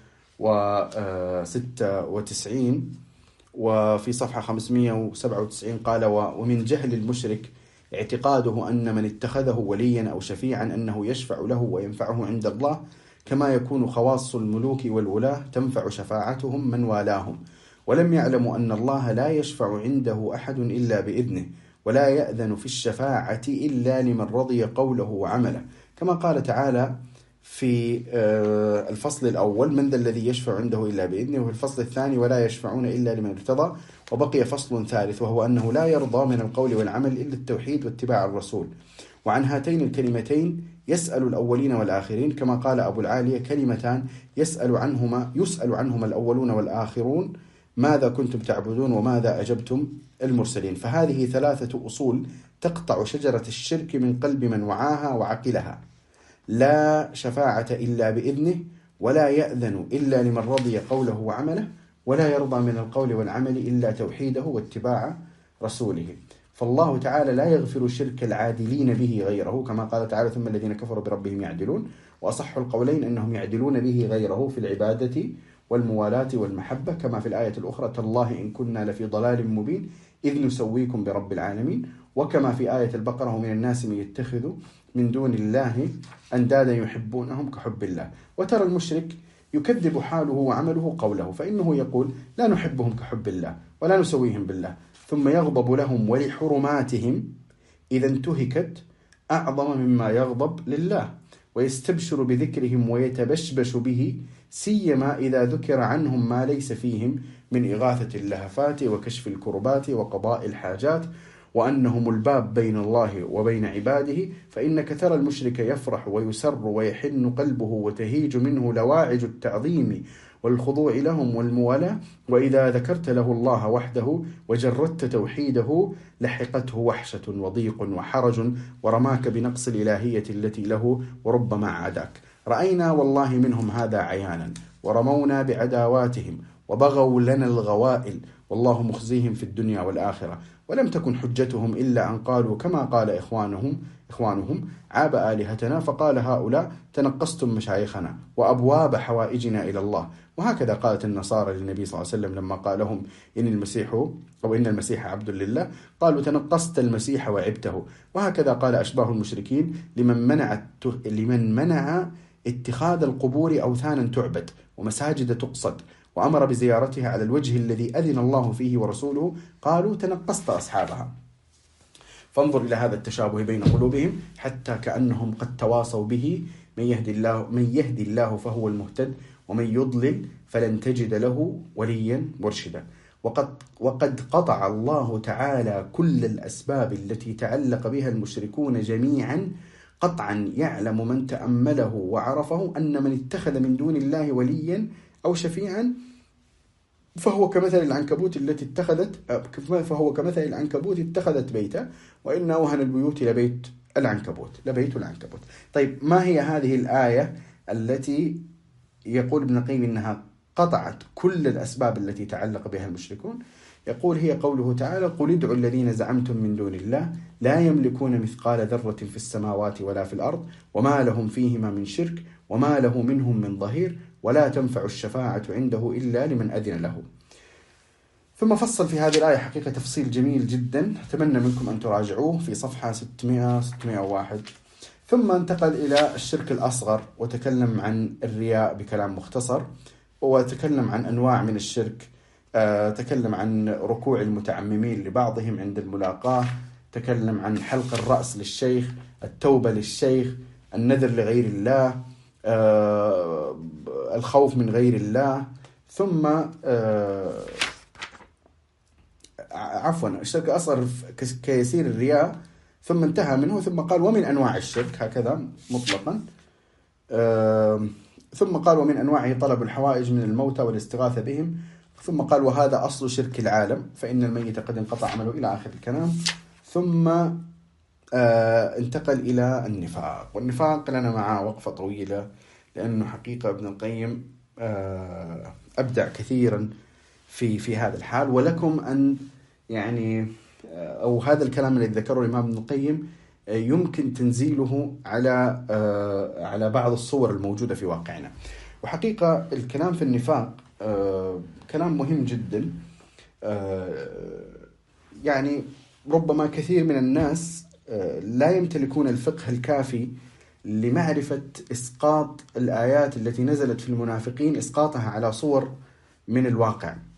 وستة وتسعين، وفي صفحة خمسمائة وسبعة وتسعين قال: ومن جهل المشرك اعتقاده أن من اتخذه وليا أو شفيعا أنه يشفع له وينفعه عند الله، كما يكون خواص الملوك والولاة تنفع شفاعتهم من والاهم، ولم يعلموا أن الله لا يشفع عنده أحد إلا بإذنه ولا يأذن في الشفاعة إلا لمن رضي قوله وعمله، كما قال تعالى في الفصل الأول: من ذا الذي يشفع عنده إلا بإذنه، وفي الفصل الثاني: ولا يشفعون إلا لمن ارتضى. وبقي فصل ثالث وهو أنه لا يرضى من القول والعمل إلا التوحيد واتباع الرسول. وعن هاتين الكلمتين يسأل الأولين والآخرين، كما قال أبو العالية: كلمتان يسأل عنهما يسأل عنهما الأولون والآخرون: ماذا كنتم تعبدون وماذا أجبتم المرسلين. فهذه ثلاثة أصول تقطع شجرة الشرك من قلب من وعاها وعقلها: لا شفاعة إلا بإذنه، ولا يأذن إلا لمن رضي قوله وعمله، ولا يرضى من القول والعمل إلا توحيده واتباع رسوله. فالله تعالى لا يغفر شرك العادلين به غيره، كما قال تعالى: ثم الذين كفروا بربهم يعدلون. وأصح القولين أنهم يعدلون به غيره في العبادة والموالاة والمحبة، كما في الآية الأخرى: تالله إن كنا لفي ضلال مبين إذ نسويكم برب العالمين. وكما في آية البقرة: ومن الناس من يتخذ من دون الله أندادا يحبونهم كحب الله. وترى المشرك يكذب حاله وعمله قوله، فإنه يقول: لا نحبهم كحب الله ولا نسويهم بالله، ثم يغضب لهم ولحرماتهم إذا انتهكت أعظم مما يغضب لله، ويستبشر بذكرهم ويتبشبش به، سيما إذا ذكر عنهم ما ليس فيهم من إغاثة اللهفات وكشف الكربات وقضاء الحاجات، وأنهم الباب بين الله وبين عباده. فإنك ترى المشرك يفرح ويسر ويحن قلبه وتهيج منه لواعج التعظيم والخضوع لهم والموالاة، وإذا ذكرت له الله وحده وجردت توحيده لحقته وحشة وضيق وحرج، ورماك بنقص الإلهية التي له وربما عاداك. رأينا والله منهم هذا عيانا، ورمونا بعداواتهم وبغوا لنا الغوائل، والله مخزيهم في الدنيا والآخرة. ولم تكن حجتهم إلا أن قالوا كما قال إخوانهم إخوانهم: عاب آلهتنا. فقال هؤلاء: تنقصتم مشايخنا وأبواب حوائجنا إلى الله. وهكذا قالت النصارى للنبي صلى الله عليه وسلم لما قال لهم: إن المسيح أو إن المسيح عبد لله، قالوا: تنقصت المسيح وعبته. وهكذا قال أشباه المشركين لمن منع لمن منع اتخاذ القبور أوثانا تعبد ومساجد تقصد، وأمر بزيارتها على الوجه الذي أذن الله فيه ورسوله، قالوا: تنقصت أصحابها. فانظر إلى هذا التشابه بين قلوبهم، حتى كأنهم قد تواصوا به: من يهدي الله من يهدي الله فهو المهتد، ومن يضلل فلن تجد له وليا مرشدا. وقد وقد قطع الله تعالى كل الأسباب التي تعلق بها المشركون جميعا قطعا يعلم من تأمله وعرفه أن من اتخذ من دون الله وليا أو شفيعا فهو كمثل العنكبوت التي اتخذت فهو كمثل العنكبوت اتخذت بيتا، وإن أوهن البيوت لبيت العنكبوت لبيت العنكبوت. طيب، ما هي هذه الآية التي يقول ابن القيم إنها قطعت كل الأسباب التي تعلق بها المشركون؟ يقول: هي قوله تعالى: قل ادعوا الذين زعمتم من دون الله لا يملكون مثقال ذرة في السماوات ولا في الأرض وما لهم فيهما من شرك وما له منهم من ظهير ولا تنفع الشفاعة عنده إلا لمن أذن له. ثم فصل في هذه الآية حقيقة تفصيل جميل جدا، أتمنى منكم أن تراجعوه في صفحة ستمائة ستمائة وواحد. ثم انتقل إلى الشرك الأصغر وتكلم عن الرياء بكلام مختصر، وتكلم عن أنواع من الشرك. أه تكلم عن ركوع المتعممين لبعضهم عند الملاقاة، تكلم عن حلق الرأس للشيخ، التوبة للشيخ، النذر لغير الله، أه الخوف من غير الله. ثم أه عفوا الشرك الأصغر كيسير الرياء، ثم انتهى منه، ثم قال: ومن أنواع الشرك، هكذا مطلقا. أه ثم قال: ومن أنواعه طلب الحوائج من الموتى والاستغاثة بهم. ثم قال: وهذا أصل شرك العالم، فإن الميت قد انقطع عمله، إلى آخر الكلام. ثم آه انتقل إلى النفاق، والنفاق لنا معه وقفة طويلة، لأنه حقيقة ابن القيم آه أبدع كثيرا في في هذا الحال. ولكم أن يعني آه أو هذا الكلام الذي ذكره الإمام ابن القيم آه يمكن تنزيله على آه على بعض الصور الموجودة في واقعنا. وحقيقة الكلام في النفاق آه كلام مهم جدا. آه يعني ربما كثير من الناس آه لا يمتلكون الفقه الكافي لمعرفة إسقاط الآيات التي نزلت في المنافقين، إسقاطها على صور من الواقع.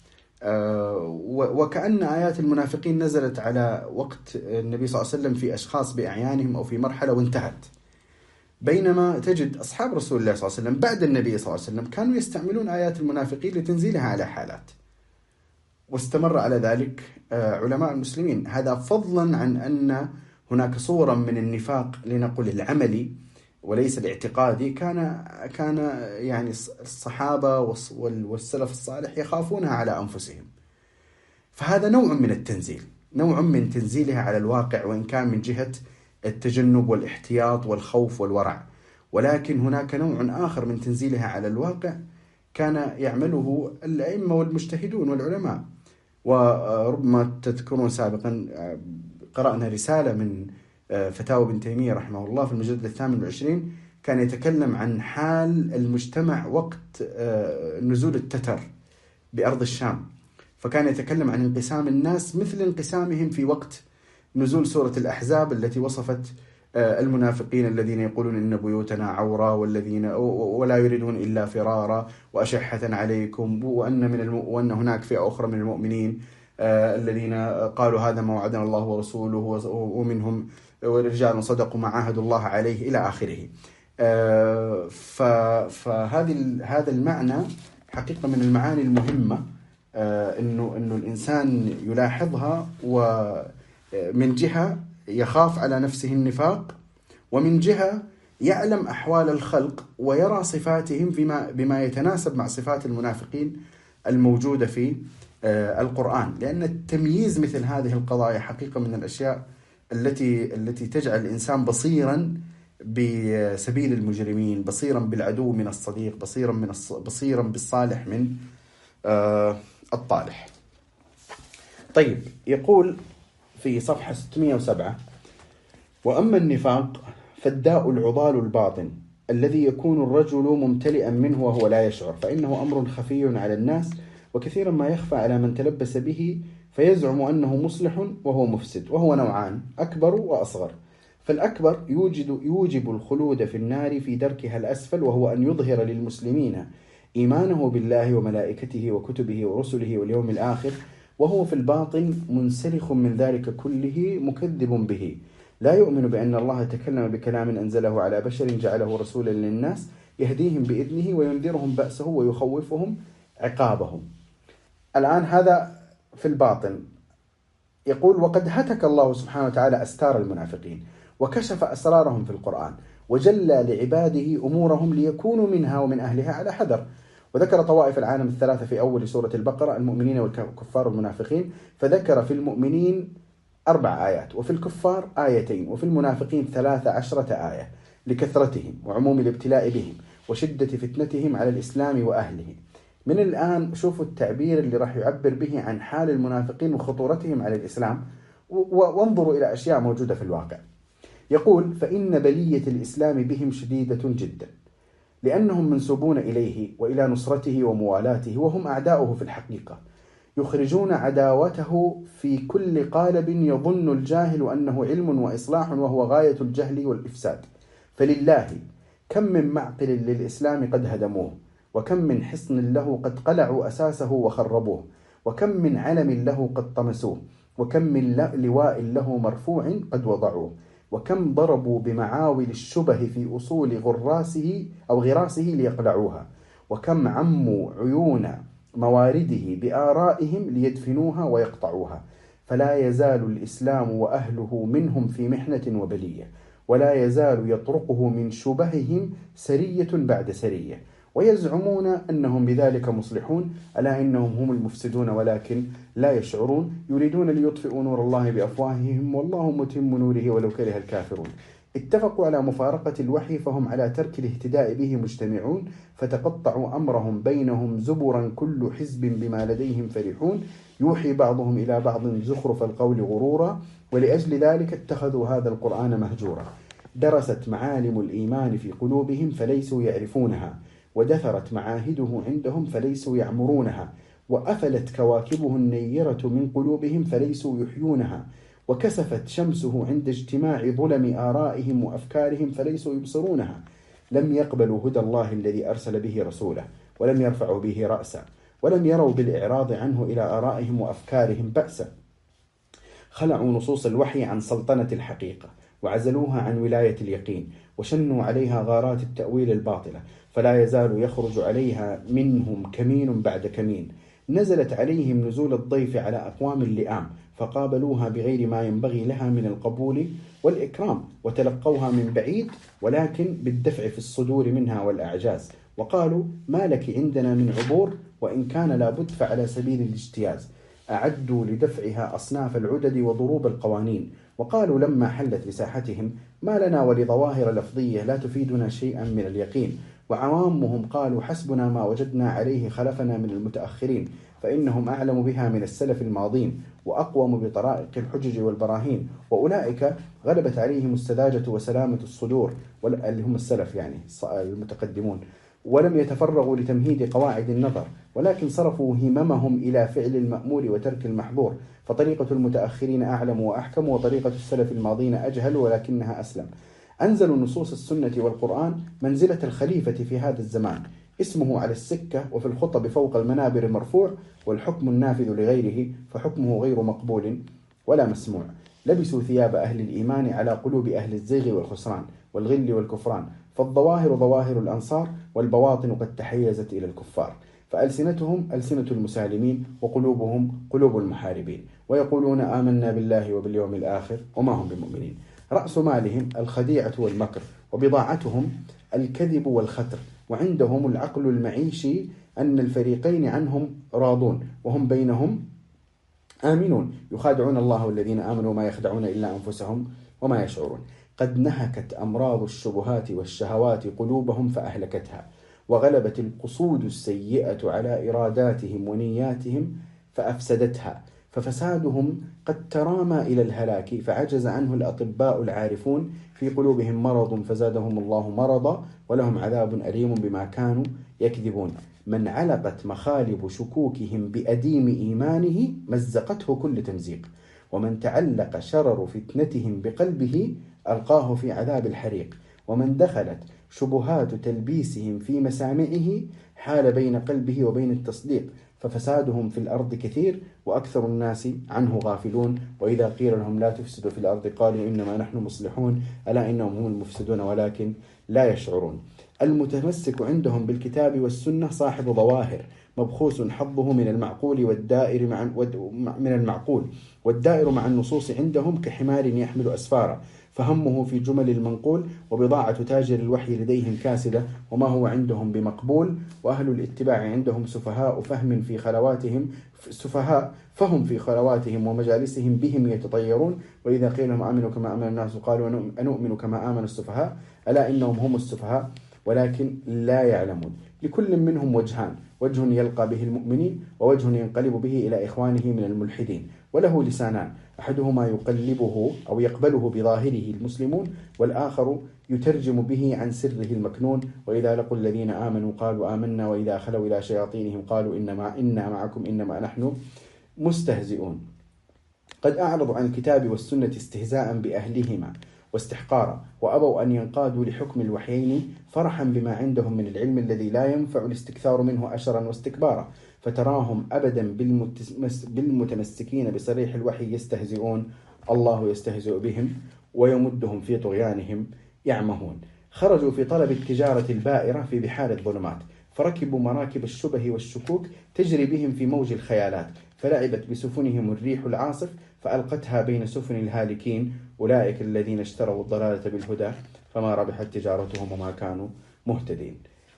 وكأن آيات المنافقين نزلت على وقت النبي صلى الله عليه وسلم في أشخاص بأعيانهم أو في مرحلة وانتهت، بينما تجد أصحاب رسول الله صلى الله عليه وسلم بعد النبي صلى الله عليه وسلم كانوا يستعملون آيات المنافقين لتنزيلها على حالات، واستمر على ذلك علماء المسلمين. هذا فضلا عن أن هناك صورا من النفاق لنقل العملي وليس الاعتقادي كان كان يعني الصحابة والسلف الصالح يخافونها على أنفسهم، فهذا نوع من التنزيل، نوع من تنزيلها على الواقع، وإن كان من جهة التجنب والاحتياط والخوف والورع، ولكن هناك نوع آخر من تنزيلها على الواقع كان يعمله الأئمة والمجتهدون والعلماء. وربما تذكرون سابقا قرأنا رسالة من فتاوى ابن تيمية رحمه الله في المجلد الثامن والعشرين، كان يتكلم عن حال المجتمع وقت نزول التتر بأرض الشام، فكان يتكلم عن انقسام الناس مثل انقسامهم في وقت نزول سورة الأحزاب التي وصفت المنافقين الذين يقولون إن بيوتنا عورة والذين ولا يريدون إلا فرارا وأشحة عليكم، وأن من الم... وأن هناك فئة أخرى من المؤمنين الذين قالوا هذا ما وعدنا الله ورسوله، ومنهم رجال صدقوا ما عاهدوا الله عليه إلى آخره. فهذه هذا المعنى حقيقة من المعاني المهمة، إنه إنه الإنسان يلاحظها، ومن جهة يخاف على نفسه النفاق، ومن جهة يعلم أحوال الخلق ويرى صفاتهم بما بما يتناسب مع صفات المنافقين الموجودة في القرآن، لأن التمييز مثل هذه القضايا حقيقة من الأشياء التي التي تجعل الإنسان بصيرا بسبيل المجرمين، بصيرا بالعدو من الصديق، بصيرا من الص... بصيرا بالصالح من آه الطالح. طيب، يقول في صفحة ستمائة وسبعة: وأما النفاق فالداء العضال الباطن الذي يكون الرجل ممتلئا منه وهو لا يشعر، فإنه أمر خفي على الناس، وكثيرا ما يخفى على من تلبس به فيزعم أنه مصلح وهو مفسد، وهو نوعان: أكبر وأصغر. فالأكبر يوجد يوجب الخلود في النار في دركها الأسفل، وهو أن يظهر للمسلمين إيمانه بالله وملائكته وكتبه ورسله واليوم الآخر، وهو في الباطن منسلخ من ذلك كله مكذب به، لا يؤمن بأن الله تكلم بكلام أنزله على بشر جعله رسولا للناس يهديهم بإذنه وينذرهم بأسه ويخوفهم عقابهم. الآن هذا في الباطن. يقول: وقد هتك الله سبحانه وتعالى أستار المنافقين وكشف أسرارهم في القرآن، وجلى لعباده أمورهم ليكونوا منها ومن أهلها على حذر. وذكر طوائف العالم الثلاثة في أول سورة البقرة: المؤمنين والكفار والمنافقين، فذكر في المؤمنين أربع آيات، وفي الكفار آيتين، وفي المنافقين ثلاث عشرة آية، لكثرتهم وعموم الابتلاء بهم وشدة فتنتهم على الإسلام وأهله. من الآن شوفوا التعبير اللي راح يعبر به عن حال المنافقين وخطورتهم على الإسلام، وانظروا إلى أشياء موجودة في الواقع. يقول: فإن بلية الإسلام بهم شديدة جدا، لأنهم منسوبون إليه وإلى نصرته وموالاته، وهم أعداؤه في الحقيقة، يخرجون عداوته في كل قالب يظن الجاهل أنه علم وإصلاح، وهو غاية الجهل والإفساد. فلله كم من معقل للإسلام قد هدموه، وكم من حصن له قد قلعوا أساسه وخربوه، وكم من علم له قد طمسوه، وكم من لواء له مرفوع قد وضعوه، وكم ضربوا بمعاول الشبه في أصول غراسه أو غراسه ليقلعوها، وكم عموا عيون موارده بآرائهم ليدفنوها ويقطعوها. فلا يزال الإسلام وأهله منهم في محنة وبلية، ولا يزال يطرقه من شبههم سرية بعد سرية، ويزعمون أنهم بذلك مصلحون، ألا إنهم هم المفسدون ولكن لا يشعرون، يريدون ليطفئوا نور الله بأفواههم والله متم نوره ولو كره الكافرون. اتفقوا على مفارقة الوحي فهم على ترك الاهتداء به مجتمعون، فتقطعوا أمرهم بينهم زبرا كل حزب بما لديهم فرحون، يوحي بعضهم إلى بعض زخرف القول غرورا، ولأجل ذلك اتخذوا هذا القرآن مهجورا. درست معالم الإيمان في قلوبهم فليسوا يعرفونها، ودثرت معاهده عندهم فليسوا يعمرونها، وأفلت كواكبه النيرة من قلوبهم فليسوا يحيونها، وكسفت شمسه عند اجتماع ظلم آرائهم وأفكارهم فليسوا يبصرونها. لم يقبلوا هدى الله الذي أرسل به رسوله، ولم يرفعوا به رأسا، ولم يروا بالإعراض عنه إلى آرائهم وأفكارهم بأسا. خلعوا نصوص الوحي عن سلطنة الحقيقة وعزلوها عن ولاية اليقين، وشنوا عليها غارات التأويل الباطلة، فلا يزال يخرج عليها منهم كمين بعد كمين. نزلت عليهم نزول الضيف على أقوام لئام، فقابلوها بغير ما ينبغي لها من القبول والإكرام، وتلقوها من بعيد ولكن بالدفع في الصدور منها والأعجاز، وقالوا ما لك عندنا من عبور، وإن كان لابد فعلى سبيل الاجتياز. أعدوا لدفعها أصناف العدد وضروب القوانين، وقالوا لما حلت بساحتهم ما لنا ولظواهر لفظية لا تفيدنا شيئا من اليقين. وعوامهم قالوا حسبنا ما وجدنا عليه خلفنا من المتأخرين، فإنهم أعلم بها من السلف الماضين وأقوم بطرائق الحجج والبراهين، وأولئك غلبت عليهم السذاجة وسلامة الصدور، اللي هم السلف يعني المتقدمون، ولم يتفرغوا لتمهيد قواعد النظر، ولكن صرفوا هممهم إلى فعل المأمور وترك المحظور. فطريقة المتأخرين أعلم وأحكم، وطريقة السلف الماضين أجهل ولكنها أسلم. أنزلوا نصوص السنة والقرآن منزلة الخليفة في هذا الزمان، اسمه على السكة وفي الخطب فوق المنابر مرفوع، والحكم النافذ لغيره فحكمه غير مقبول ولا مسموع. لبسوا ثياب أهل الإيمان على قلوب أهل الزيغ والخسران والغل والكفران، فالظواهر ظواهر الأنصار والبواطن قد تحيزت إلى الكفار، فألسنتهم ألسنة المسالمين وقلوبهم قلوب المحاربين، ويقولون آمنا بالله وباليوم الآخر وما هم بمؤمنين. رأس مالهم الخديعة والمكر، وبضاعتهم الكذب والختر، وعندهم العقل المعيشي أن الفريقين عنهم راضون وهم بينهم آمنون، يخادعون الله والذين آمنوا ما يخدعون إلا أنفسهم وما يشعرون. قد نهكت أمراض الشبهات والشهوات قلوبهم فأهلكتها، وغلبت القصود السيئة على إراداتهم ونياتهم فأفسدتها، ففسادهم قد ترامى إلى الهلاك فعجز عنه الأطباء العارفون. في قلوبهم مرض فزادهم الله مرضا، ولهم عذاب أليم بما كانوا يكذبون. من علقت مخالب شكوكهم بأديم إيمانه مزقته كل تمزيق، ومن تعلق شرر فتنتهم بقلبه ألقاه في عذاب الحريق، ومن دخلت شبهات تلبيسهم في مسامعه حال بين قلبه وبين التصديق، ففسادهم في الأرض كثير وأكثر الناس عنه غافلون. وإذا قيل لهم لا تفسدوا في الأرض قالوا إنما نحن مصلحون، ألا إنهم هم المفسدون ولكن لا يشعرون. المتمسك عندهم بالكتاب والسنة صاحب ظواهر مبخوس حظه من المعقول والدائر مع من المعقول والدائر مع النصوص عندهم كحمار يحمل أسفارا، فهمه في جمل المنقول، وبضاعة تاجر الوحي لديهم كاسدة وما هو عندهم بمقبول. وأهل الاتباع عندهم سفهاء فهم في خلواتهم سفهاء فهم في خلواتهم ومجالسهم بهم يتطيرون. وإذا قيل لهم آمنوا كما آمن الناس قالوا أنؤمن كما آمن السفهاء، ألا إنهم هم السفهاء ولكن لا يعلمون. لكل منهم وجهان، وجه يلقى به المؤمنين ووجه ينقلب به إلى إخوانه من الملحدين، وله لسانان، أحدهما يقلبه أو يقبله بظاهره المسلمون، والآخر يترجم به عن سره المكنون. وإذا لقوا الذين آمنوا قالوا آمنا، وإذا خلوا إلى شياطينهم قالوا إنما إنا معكم إنما نحن مستهزئون. قد أعرضوا عن الكتاب والسنة استهزاء بأهلهما واستحقارا، وأبوا أن ينقادوا لحكم الوحيين فرحا بما عندهم من العلم الذي لا ينفع الاستكثار منه أشرا واستكبارا، فتراهم أبدا بالمتمسكين بصريح الوحي يستهزئون، الله يستهزئ بهم ويمدهم في طغيانهم يعمهون. خرجوا في طلب التجارة البائرة في بحار الظلمات، فركبوا مراكب الشبه والشكوك تجري بهم في موج الخيالات، فلعبت بسفنهم الريح العاصف فألقتها بين سفن الهالكين. أولئك الذين اشتروا الضلالة بالهدى فما ربحت تجارتهم وما كانوا مهتدين.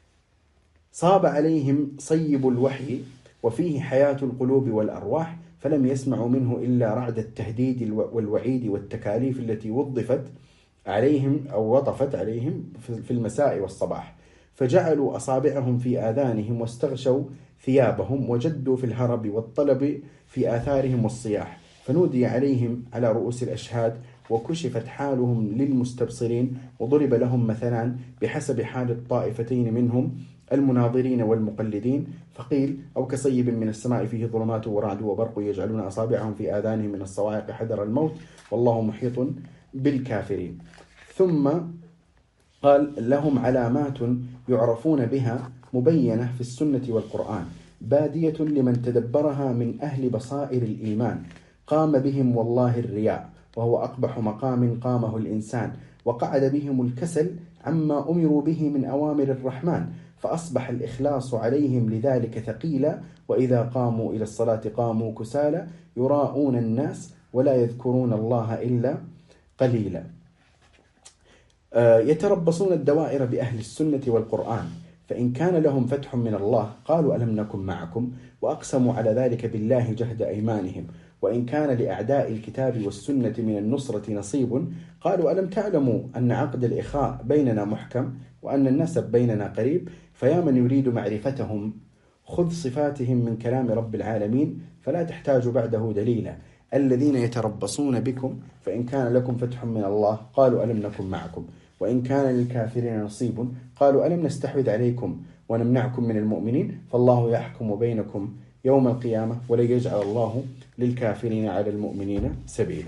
صاب عليهم صيب الوحي وفيه حياة القلوب والأرواح، فلم يسمعوا منه إلا رعد التهديد والوعيد والتكاليف التي وظفت عليهم أو وطفت عليهم في المساء والصباح، فجعلوا أصابعهم في آذانهم واستغشوا ثيابهم، وجدوا في الهرب والطلب في آثارهم والصياح، فنودي عليهم على رؤوس الأشهاد، وكشفت حالهم للمستبصرين، وضرب لهم مثلا بحسب حال الطائفتين منهم المناظرين والمقلدين، فقيل أو كصيب من السماء فيه ظلمات ورعد وبرق يجعلون أصابعهم في آذانهم من الصواعق حذر الموت والله محيط بالكافرين. ثم قال لهم علامات يعرفون بها مبينة في السنة والقرآن، بادية لمن تدبرها من أهل بصائر الإيمان، قام بهم والله الرياء، وهو أقبح مقام قامه الإنسان، وقعد بهم الكسل عما أمروا به من أوامر الرحمن، فأصبح الإخلاص عليهم لذلك ثقيلا، وإذا قاموا إلى الصلاة قاموا كسالى، يراءون الناس ولا يذكرون الله إلا قليلا. يتربصون الدوائر بأهل السنة والقرآن، فإن كان لهم فتح من الله قالوا ألم نكن معكم، وأقسموا على ذلك بالله جهد أيمانهم. وإن كان لأعداء الكتاب والسنة من النصرة نصيب قالوا ألم تعلموا أن عقد الإخاء بيننا محكم، وأن النسب بيننا قريب. فيا من يريد معرفتهم خذ صفاتهم من كلام رب العالمين، فلا تحتاج بعده دليلا. الذين يتربصون بكم، فإن كان لكم فتح من الله قالوا ألم نكن معكم، وإن كان للكافرين نصيب قالوا ألم نستحوذ عليكم ونمنعكم من المؤمنين، فالله يحكم بينكم يوم القيامة ولن يجعل الله للكافرين على المؤمنين سبيلا.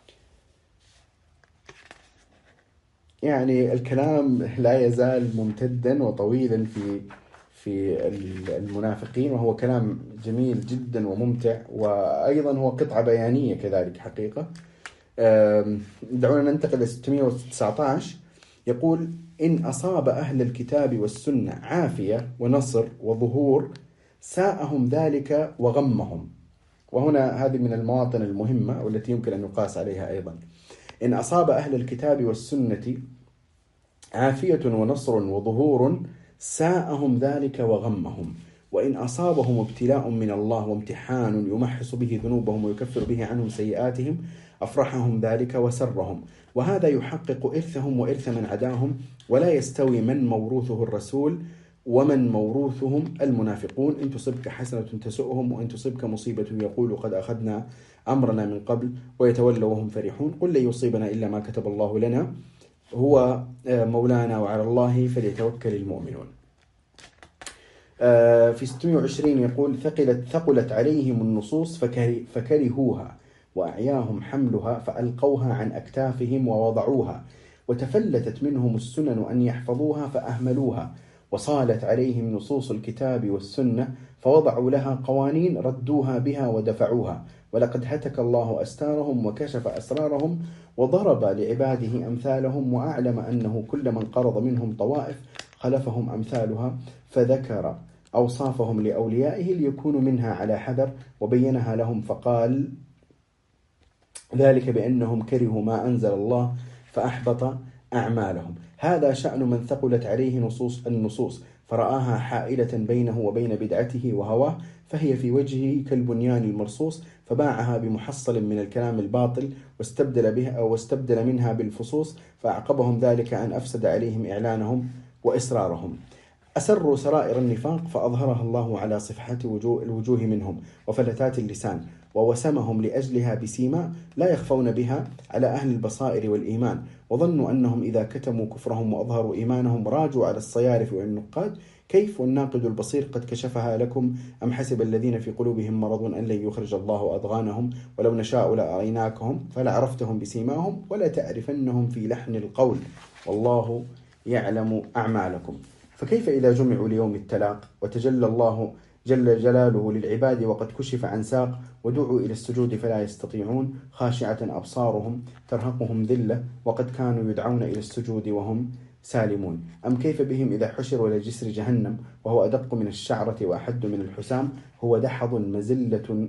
يعني الكلام لا يزال ممتدا وطويلا في في المنافقين، وهو كلام جميل جدا وممتع، وأيضا هو قطعة بيانية كذلك حقيقة. دعونا ننتقل إلى ستمائة وتسعة عشر. يقول إن أصاب أهل الكتاب والسنة عافية ونصر وظهور ساءهم ذلك وغمهم. وهنا هذه من المواطن المهمة والتي يمكن أن يقاس عليها أيضا. إن أصاب أهل الكتاب والسنة عافية ونصر وظهور ساءهم ذلك وغمهم، وإن أصابهم ابتلاء من الله وامتحان يمحص به ذنوبهم ويكفر به عنهم سيئاتهم أفرحهم ذلك وسرهم، وهذا يحقق إرثهم وإرث من عداهم، ولا يستوي من موروثه الرسول ومن موروثهم المنافقون. إن تصبك حسنة تسؤهم، وإن تصبك مصيبة يقول قد أخذنا أمرنا من قبل، ويتولوا وهم فرحون. قل لن يصيبنا إلا ما كتب الله لنا هو مولانا وعلى الله فليتوكل المؤمنون. في ستمائة وعشرين يقول ثقلت, ثقلت عليهم النصوص فكرهوها، وأعياهم حملها فألقوها عن أكتافهم ووضعوها، وتفلتت منهم السنن أن يحفظوها فأهملوها، وصالت عليهم نصوص الكتاب والسنة فوضعوا لها قوانين ردوها بها ودفعوها، ولقد هتك الله أستارهم وكشف أسرارهم، وضرب لعباده أمثالهم، وأعلم أنه كل من قرض منهم طوائف خلفهم أمثالها، فذكر أوصافهم لأوليائه ليكونوا منها على حذر، وبينها لهم فقال ذلك بأنهم كرهوا ما أنزل الله فأحبط أعمالهم. هذا شأن من ثقلت عليه نصوص النصوص فرآها حائلة بينه وبين بدعته وهواه، فهي في وجهه كالبنيان المرصوص، فباعها بمحصل من الكلام الباطل واستبدل بها أو واستبدل منها بالفصوص، فأعقبهم ذلك أن أفسد عليهم إعلانهم وإسرارهم. أسروا سرائر النفاق فأظهرها الله على صفحة وجوه الوجوه منهم وفلتات اللسان، ووسمهم لأجلها بسيما لا يخفون بها على أهل البصائر والإيمان، وظنوا أنهم إذا كتموا كفرهم وأظهروا إيمانهم راجوا على الصيارف والنقاد. كيف والناقد البصير قد كشفها لكم؟ أم حسب الذين في قلوبهم مرض أن لن يخرج الله أضغانهم، ولو نشاء لأريناكهم فلعرفتهم بسيماهم ولا تعرفنهم في لحن القول، والله يعلم أعمالكم. فكيف إذا جمعوا ليوم التلاق وتجلى الله جل جلاله للعباد وقد كشف عن ساق، ودعوا إلى السجود فلا يستطيعون، خاشعة أبصارهم ترهقهم ذلة، وقد كانوا يدعون إلى السجود وهم سالمون. أم كيف بهم إذا حشروا إلى جسر جهنم وهو أدق من الشعرة وأحد من الحسام، هو دحض مزلة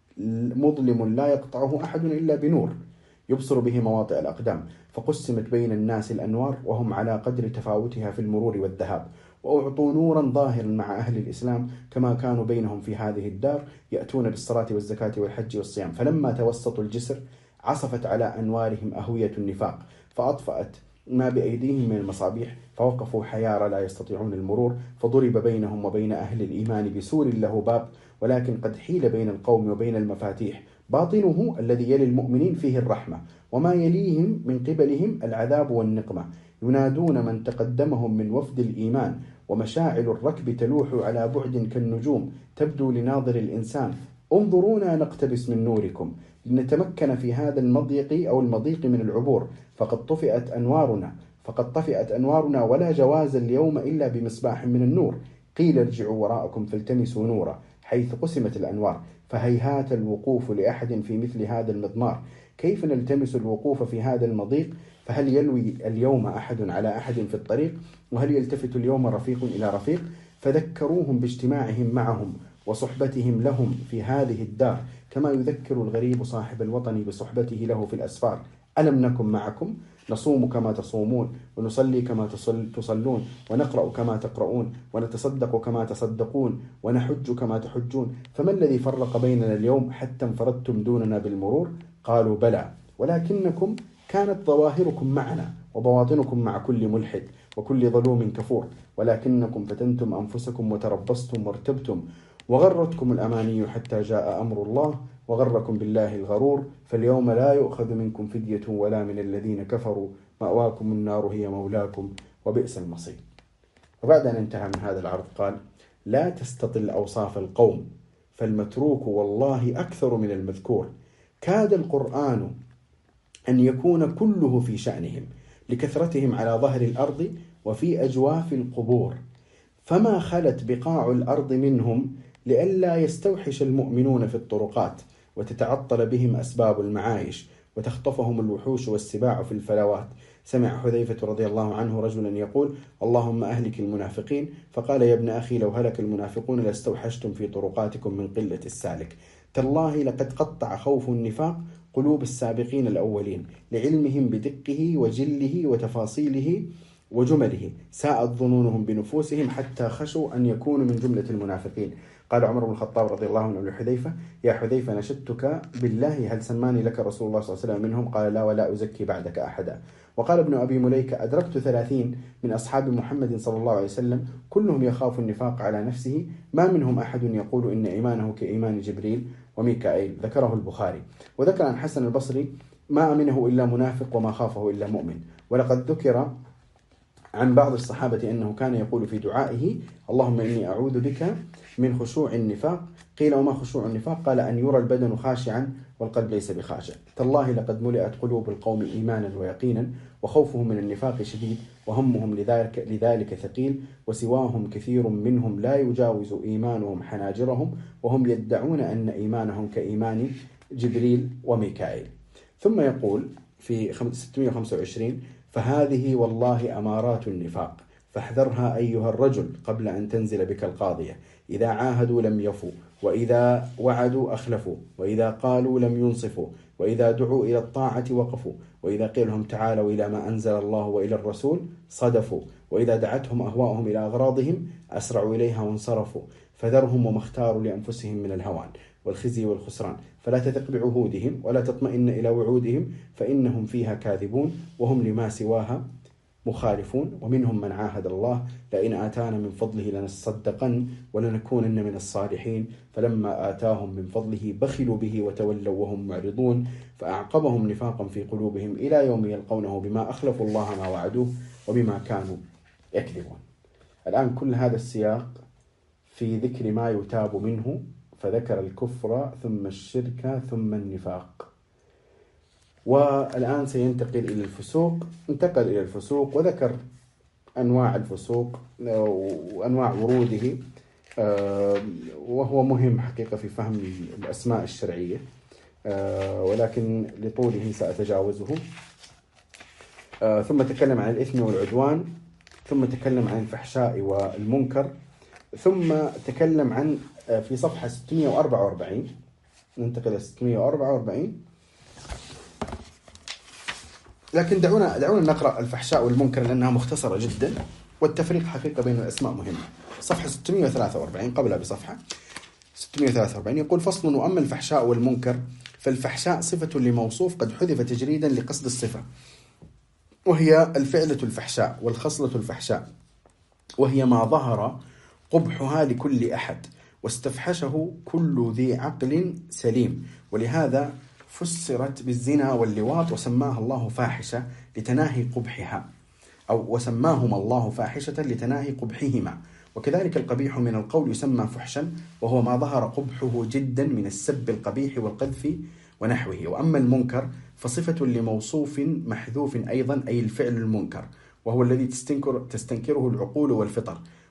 مظلم لا يقطعه أحد إلا بنور يبصر به مواطئ الأقدام، فقسمت بين الناس الأنوار وهم على قدر تفاوتها في المرور والذهاب، وأعطوا نورا ظاهرا مع أهل الإسلام كما كانوا بينهم في هذه الدار يأتون بالصلاة والزكاة والحج والصيام، فلما توسطوا الجسر عصفت على أنوارهم أهوية النفاق فأطفأت ما بأيديهم من المصابيح، فوقفوا حيارى لا يستطيعون المرور، فضرب بينهم وبين أهل الإيمان بسور له باب، ولكن قد حيل بين القوم وبين المفاتيح، باطنه الذي يلي المؤمنين فيه الرحمة، وما يليهم من قبلهم العذاب والنقمة، ينادون من تقدمهم من وفد الإيمان، ومشاعل الركب تلوح على بعد كالنجوم تبدو لناظر الإنسان، انظرونا نقتبس من نوركم لنتمكن في هذا المضيق أو المضيق من العبور، فقد طفئت أنوارنا فقد طفئت أنوارنا ولا جواز اليوم إلا بمصباح من النور، قيل ارجعوا وراءكم فالتمسوا نورا حيث قسمت الأنوار فهيهات الوقوف لأحد في مثل هذا المضمار كيف نلتمس الوقوف في هذا المضيق فهل يلوي اليوم أحد على أحد في الطريق وهل يلتفت اليوم رفيق إلى رفيق فذكروهم باجتماعهم معهم وصحبتهم لهم في هذه الدار كما يذكر الغريب صاحب الوطن بصحبته له في الأسفار ألم نكن معكم نصوم كما تصومون ونصلي كما تصل تصلون ونقرأ كما تقرؤون ونتصدق كما تصدقون ونحج كما تحجون فما الذي فرق بيننا اليوم حتى انفردتم دوننا بالمرور قالوا بلى ولكنكم كانت ظواهركم معنا وبواطنكم مع كل ملحد وكل ظلوم كفور ولكنكم فتنتم أنفسكم وتربصتم وارتبتم وغرتكم الأماني حتى جاء أمر الله وغركم بالله الغرور فاليوم لا يؤخذ منكم فدية ولا من الذين كفروا مأواكم النار هي مولاكم وبئس المصير. وبعد أن انتهى من هذا العرض قال لا تستطل أوصاف القوم فالمتروك والله أكثر من المذكور كاد القرآن أن يكون كله في شأنهم لكثرتهم على ظهر الأرض وفي أجواف القبور فما خلت بقاع الأرض منهم لئلا يستوحش المؤمنون في الطرقات وتتعطل بهم أسباب المعايش وتخطفهم الوحوش والسباع في الفلوات. سمع حذيفة رضي الله عنه رجلا يقول اللهم أهلك المنافقين فقال يا ابن أخي لو هلك المنافقون لاستوحشتم في طرقاتكم من قلة السالك تالله لقد قطع خوف النفاق قلوب السابقين الأولين لعلمهم بدقه وجله وتفاصيله وجمله ساءت ظنونهم بنفوسهم حتى خشوا أن يكونوا من جملة المنافقين. قال عمر بن الخطاب رضي الله عنه لحذيفة يا حذيفة نشدتك بالله هل سماني لك رسول الله صلى الله عليه وسلم منهم قال لا ولا أزكي بعدك أحدا. وقال ابن أبي مليكة أدركت ثلاثين من أصحاب محمد صلى الله عليه وسلم كلهم يخاف النفاق على نفسه ما منهم أحد يقول إن إيمانه كإيمان جبريل وميكائيل ذكره البخاري. وذكر عن حسن البصري ما أمنه إلا منافق وما خافه إلا مؤمن. ولقد ذكر عن بعض الصحابة أنه كان يقول في دعائه اللهم إني أعوذ بك من خشوع النفاق قيل وما خشوع النفاق قال أن يرى البدن خاشعا والقلب ليس بخاشع تالله لقد ملئت قلوب القوم إيمانا ويقينا وخوفهم من النفاق شديد وهمهم لذلك, لذلك ثقيل وسواهم كثير منهم لا يجاوز إيمانهم حناجرهم وهم يدعون أن إيمانهم كإيمان جبريل وميكائيل. ثم يقول في ستمائة وخمسة وعشرين فهذه والله أمارات النفاق فاحذرها أيها الرجل قبل أن تنزل بك القاضية إذا عاهدوا لم يفوا وإذا وعدوا أخلفوا وإذا قالوا لم ينصفوا وإذا دعوا إلى الطاعة وقفوا وإذا قيل لهم تعالوا إلى ما أنزل الله وإلى الرسول صدفوا وإذا دعتهم أهواءهم إلى أغراضهم أسرعوا إليها وانصرفوا فذرهم وما اختاروا لأنفسهم من الهوان والخزي والخسران فلا تثق بعهودهم ولا تطمئن إلى وعودهم فإنهم فيها كاذبون وهم لما سواها مخالفون ومنهم من عاهد الله لئن آتانا من فضله لنصدقن ولنكونن من الصالحين فلما آتاهم من فضله بخلوا به وتولوا وهم معرضون فأعقبهم نفاقا في قلوبهم إلى يوم يلقونه بما أخلفوا الله ما وعدوه وبما كانوا يكذبون. الآن كل هذا السياق في ذكر ما يتاب منه فذكر الكفر ثم الشرك ثم النفاق. والآن سينتقل إلى الفسوق. انتقل إلى الفسوق وذكر أنواع الفسوق وأنواع وروده وهو مهم حقيقة في فهم الأسماء الشرعية ولكن لطوله سأتجاوزه. ثم تكلم عن الإثم والعدوان ثم تكلم عن الفحشاء والمنكر ثم تكلم عن في صفحة ستمائة وأربعة وأربعين ننتقل إلى ستمائة وأربعة وأربعين لكن دعونا دعونا نقرأ الفحشاء والمنكر لأنها مختصرة جدا والتفريق حقيقة بين الأسماء مهمة. صفحة ستمائة وثلاثة وأربعين قبلها بصفحة ستمائة وثلاثة وأربعين يقول فصل وأما الفحشاء والمنكر فالفحشاء صفة لموصوف قد حذف تجريدا لقصد الصفة وهي الفعلة الفحشاء والخصلة الفحشاء وهي ما ظهر قبحها لكل أحد واستفحشه كل ذي عقل سليم ولهذا فسرت بالزنا واللواط وسماها الله فاحشة لتناهي قبحها أو وسماهما الله فاحشة لتناهي قبحهما. وكذلك القبيح من القول يسمى فحشا وهو ما ظهر قبحه جدا من السب القبيح والقذف ونحوه. وأما المنكر فصفة لموصوف محذوف أيضا أي الفعل المنكر وهو الذي تستنكر تستنكره العقول والفطر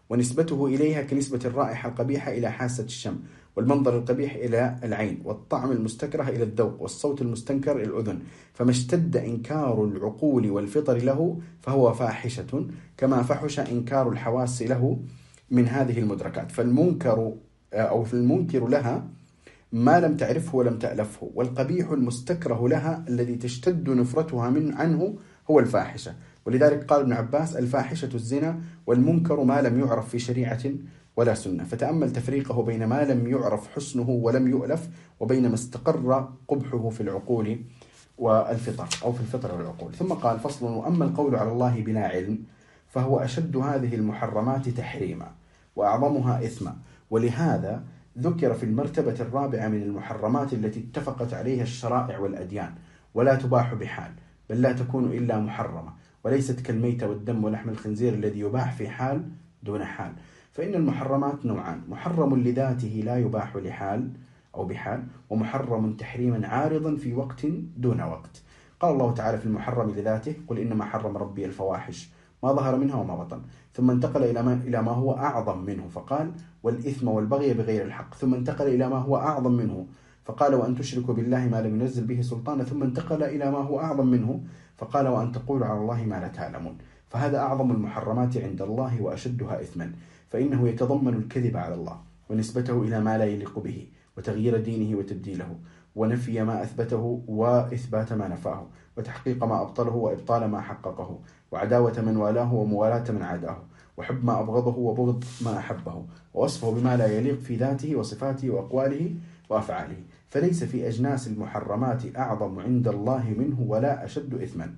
ونسبته إليها كنسبة الرائحة القبيحة إلى حاسة الشم، والمنظر القبيح إلى العين، والطعم المستكره إلى الذوق، والصوت المستنكر إلى الأذن. فما اشتد إنكار العقول والفطر له فهو فاحشة، كما فحش إنكار الحواس له من هذه المدركات. فالمنكر أو في المنكر لها ما لم تعرفه ولم تألفه، والقبيح المستكره لها الذي تشتد نفرتها من عنه هو الفاحشة. ولذلك قال ابن عباس: الفاحشة الزنا، والمنكر ما لم يعرف في شريعة ولا سنة. فتأمل تفريقه بين ما لم يعرف حسنه ولم يؤلف، وبين ما استقر قبحه في العقول والفطر، أو في الفطر والعقول. ثم قال: فصل: وأما القول على الله بلا علم فهو أشد هذه المحرمات تحريما وأعظمها إثما، ولهذا ذكر في المرتبة الرابعة من المحرمات التي اتفقت عليها الشرائع والأديان، ولا تباح بحال، بل لا تكون إلا محرمة، وليست كالميتة والدم ولحم الخنزير الذي يباح في حال دون حال. فإن المحرمات نوعان: محرم لذاته لا يباح لحال أو بحال، ومحرم تحريما عارضا في وقت دون وقت. قال الله تعالى في المحرم لذاته: قل إنما حرم ربي الفواحش ما ظهر منها وما بطن. ثم انتقل إلى ما, إلى ما هو أعظم منه فقال: والإثم والبغي بغير الحق. ثم انتقل إلى ما هو أعظم منه فقال: وأن تشركوا بالله ما لم ينزل به سلطانا. ثم انتقل إلى ما هو أعظم منه فقال: وأن تقولوا على الله ما لا تعلمون. فهذا أعظم المحرمات عند الله وأشدها إثما، فإنه يتضمن الكذب على الله، ونسبته إلى ما لا يليق به، وتغيير دينه وتبديله، ونفي ما أثبته وإثبات ما نفاه، وتحقيق ما أبطله وإبطال ما حققه، وعداوة من والاه وموالاة من عاداه، وحب ما أبغضه وبغض ما أحبه، ووصفه بما لا يليق في ذاته وصفاته وأقواله وأفعاله. فليس في أجناس المحرمات أعظم عند الله منه ولا أشد إثما،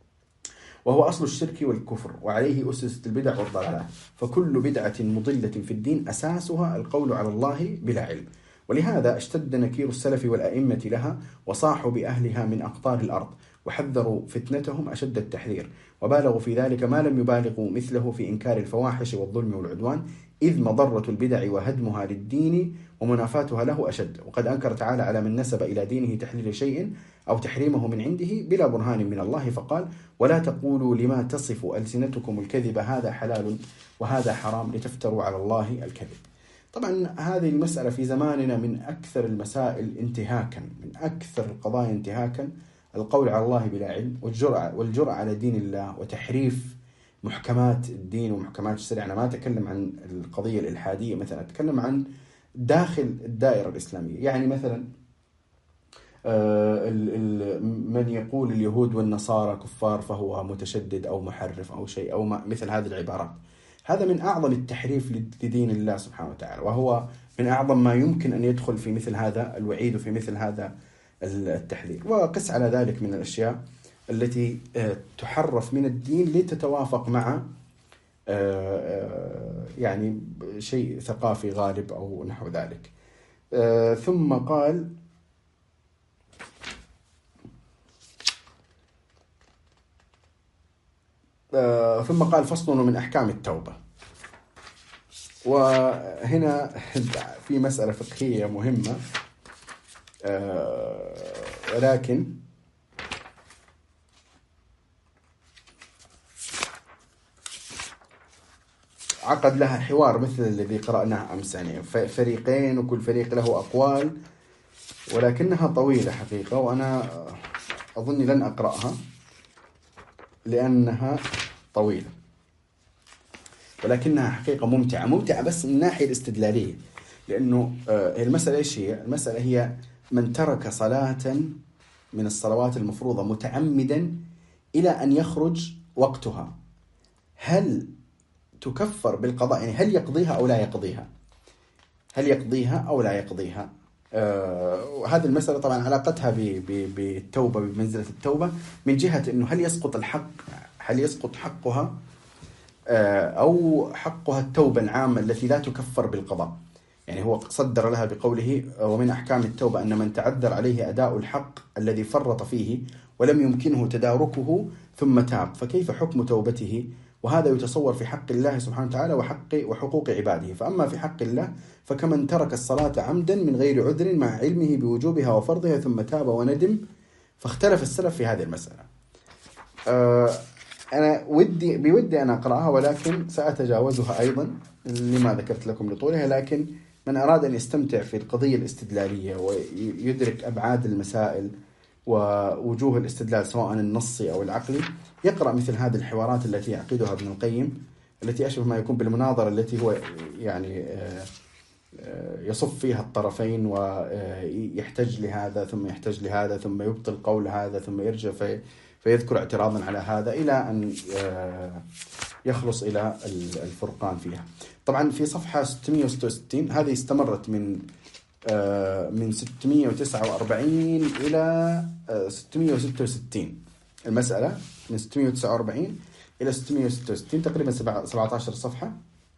وهو أصل الشرك والكفر، وعليه أسست البدع والضلالات. فكل بدعة مضلة في الدين أساسها القول على الله بلا علم. ولهذا اشتد نكير السلف والأئمة لها، وصاحوا بأهلها من أقطار الأرض، وحذروا فتنتهم أشد التحذير، وبالغوا في ذلك ما لم يبالغوا مثله في إنكار الفواحش والظلم والعدوان، إذ مضرة البدع وهدمها للدين ومنافاتها له أشد. وقد أنكر تعالى على من نسب إلى دينه تحليل شيء أو تحريمه من عنده بلا برهان من الله فقال: ولا تقولوا لما تصف ألسنتكم الكذب هذا حلال وهذا حرام لتفتروا على الله الكذب. طبعا هذه المسألة في زماننا من أكثر المسائل انتهاكا، من أكثر القضايا انتهاكا، القول على الله بلا علم، والجرأة والجرأة على دين الله، وتحريف محكمات الدين ومحكمات الشريعة. أنا ما أتكلم عن القضية الإلحادية مثلا، أتكلم عن داخل الدائرة الإسلامية. يعني مثلا من يقول اليهود والنصارى كفار فهو متشدد أو محرف أو شيء أو مثل هذه العبارات، هذا من أعظم التحريف لدين الله سبحانه وتعالى، وهو من أعظم ما يمكن أن يدخل في مثل هذا الوعيد وفي مثل هذا التحذير. وقس على ذلك من الأشياء التي تحرف من الدين لتتوافق مع يعني شيء ثقافي غالب أو نحو ذلك. ثم قال: ثم قال: فصل من أحكام التوبة. وهنا في مسألة فقهية مهمة، ولكن عقد لها حوار مثل الذي قرأناه أمس، يعني فريقين وكل فريق له أقوال، ولكنها طويلة حقيقة، وأنا أظني لن أقرأها لأنها طويلة، ولكنها حقيقة ممتعة ممتعة بس من الناحية الاستدلالية. لأنه المسألة إيش هي؟ المسألة هي من ترك صلاة من الصلوات المفروضة متعمدا إلى أن يخرج وقتها، هل تكفر بالقضاء؟ يعني هل يقضيها أو لا يقضيها؟ هل يقضيها أو لا يقضيها؟ آه هذه المسألة طبعا علاقتها بالتوبة، بمنزلة التوبة، من جهة أنه هل يسقط الحق، هل يسقط حقها آه أو حقها التوبة العامة التي لا تكفر بالقضاء. يعني هو صدر لها بقوله: ومن أحكام التوبة أن من تعذر عليه أداء الحق الذي فرط فيه ولم يمكنه تداركه ثم تاب، فكيف حكم توبته؟ وهذا يتصور في حق الله سبحانه وتعالى وحق وحقوق عباده. فأما في حق الله فكمن ترك الصلاة عمدا من غير عذر مع علمه بوجوبها وفرضها ثم تاب وندم. فاختلف السلف في هذه المسألة. أه أنا ودي بودي أن أقرأها، ولكن سأتجاوزها أيضا لما ذكرت لكم لطولها. لكن من أراد أن يستمتع في القضية الاستدلالية ويدرك أبعاد المسائل ووجوه الاستدلال سواء النصي أو العقلي، يقرأ مثل هذه الحوارات التي يعقدها ابن القيم، التي أشبه ما يكون بالمناظرة، التي هو يعني يصف فيها الطرفين ويحتج لهذا ثم يحتج لهذا ثم يبطل قول هذا ثم يرجع في فيذكر اعتراضا على هذا إلى أن يخلص إلى الفرقان فيها. طبعا في صفحة ستمائة وستة وستين، هذه استمرت من من ستمائة وتسعة وأربعين إلى ستمائة وستة وستين، المسألة من ستمائة وتسعة وأربعين إلى ستمائة وستة وستين، تقريبا سبعة عشر صفحة.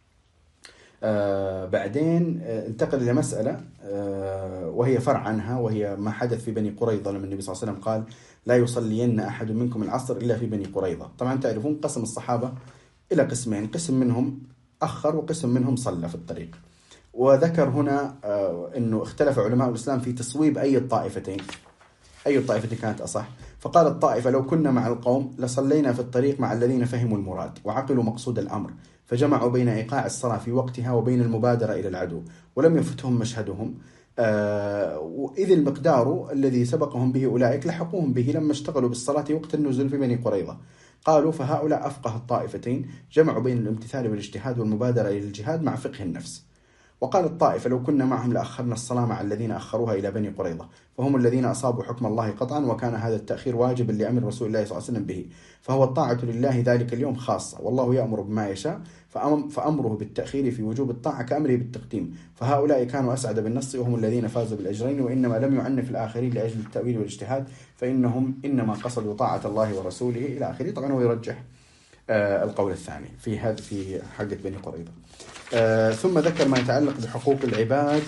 آه بعدين آه انتقل إلى مسألة آه وهي فرع عنها، وهي ما حدث في بني قريظة لما النبي صلى الله عليه وسلم قال لا يصلين أحد منكم العصر إلا في بني قريظة. طبعا تعرفون قسم الصحابة إلى قسمين، قسم منهم أخر وقسم منهم صلى في الطريق. وذكر هنا آه أنه اختلف علماء الإسلام في تصويب أي الطائفتين، أي الطائفتين كانت أصح. فقال الطائفة لو كنا مع القوم لصلينا في الطريق مع الذين فهموا المراد وعقلوا مقصود الأمر، فجمعوا بين إيقاع الصلاة في وقتها وبين المبادرة إلى العدو ولم يفتهم مشهدهم، آه إذ المقدار الذي سبقهم به أولئك لحقوهم به لما اشتغلوا بالصلاة وقت النزول في بني قريظة. قالوا فهؤلاء أفقه الطائفتين، جمعوا بين الامتثال والاجتهاد والمبادرة إلى الجهاد مع فقه النفس. وقال الطائفة لو كنا معهم لأخرنا الصلاة مع الذين أخروها إلى بني قريظة، فهم الذين أصابوا حكم الله قطعا، وكان هذا التأخير واجبا لأمر رسول الله صلى الله عليه وسلم به، فهو الطاعة لله ذلك اليوم خاصة، والله يأمر بما يشاء، فأمره بالتأخير في وجوب الطاعة كأمره بالتقديم. فهؤلاء كانوا أسعد بالنص وهم الذين فازوا بالأجرين، وإنما لم يعنف الآخرين لأجل التأويل والاجتهاد، فإنهم إنما قصدوا طاعة الله ورسوله إلى آخره. طبعا هو يرجح آه القول الثاني في هذا في حقة بني قريظة. آه ثم ذكر ما يتعلق بحقوق العباد.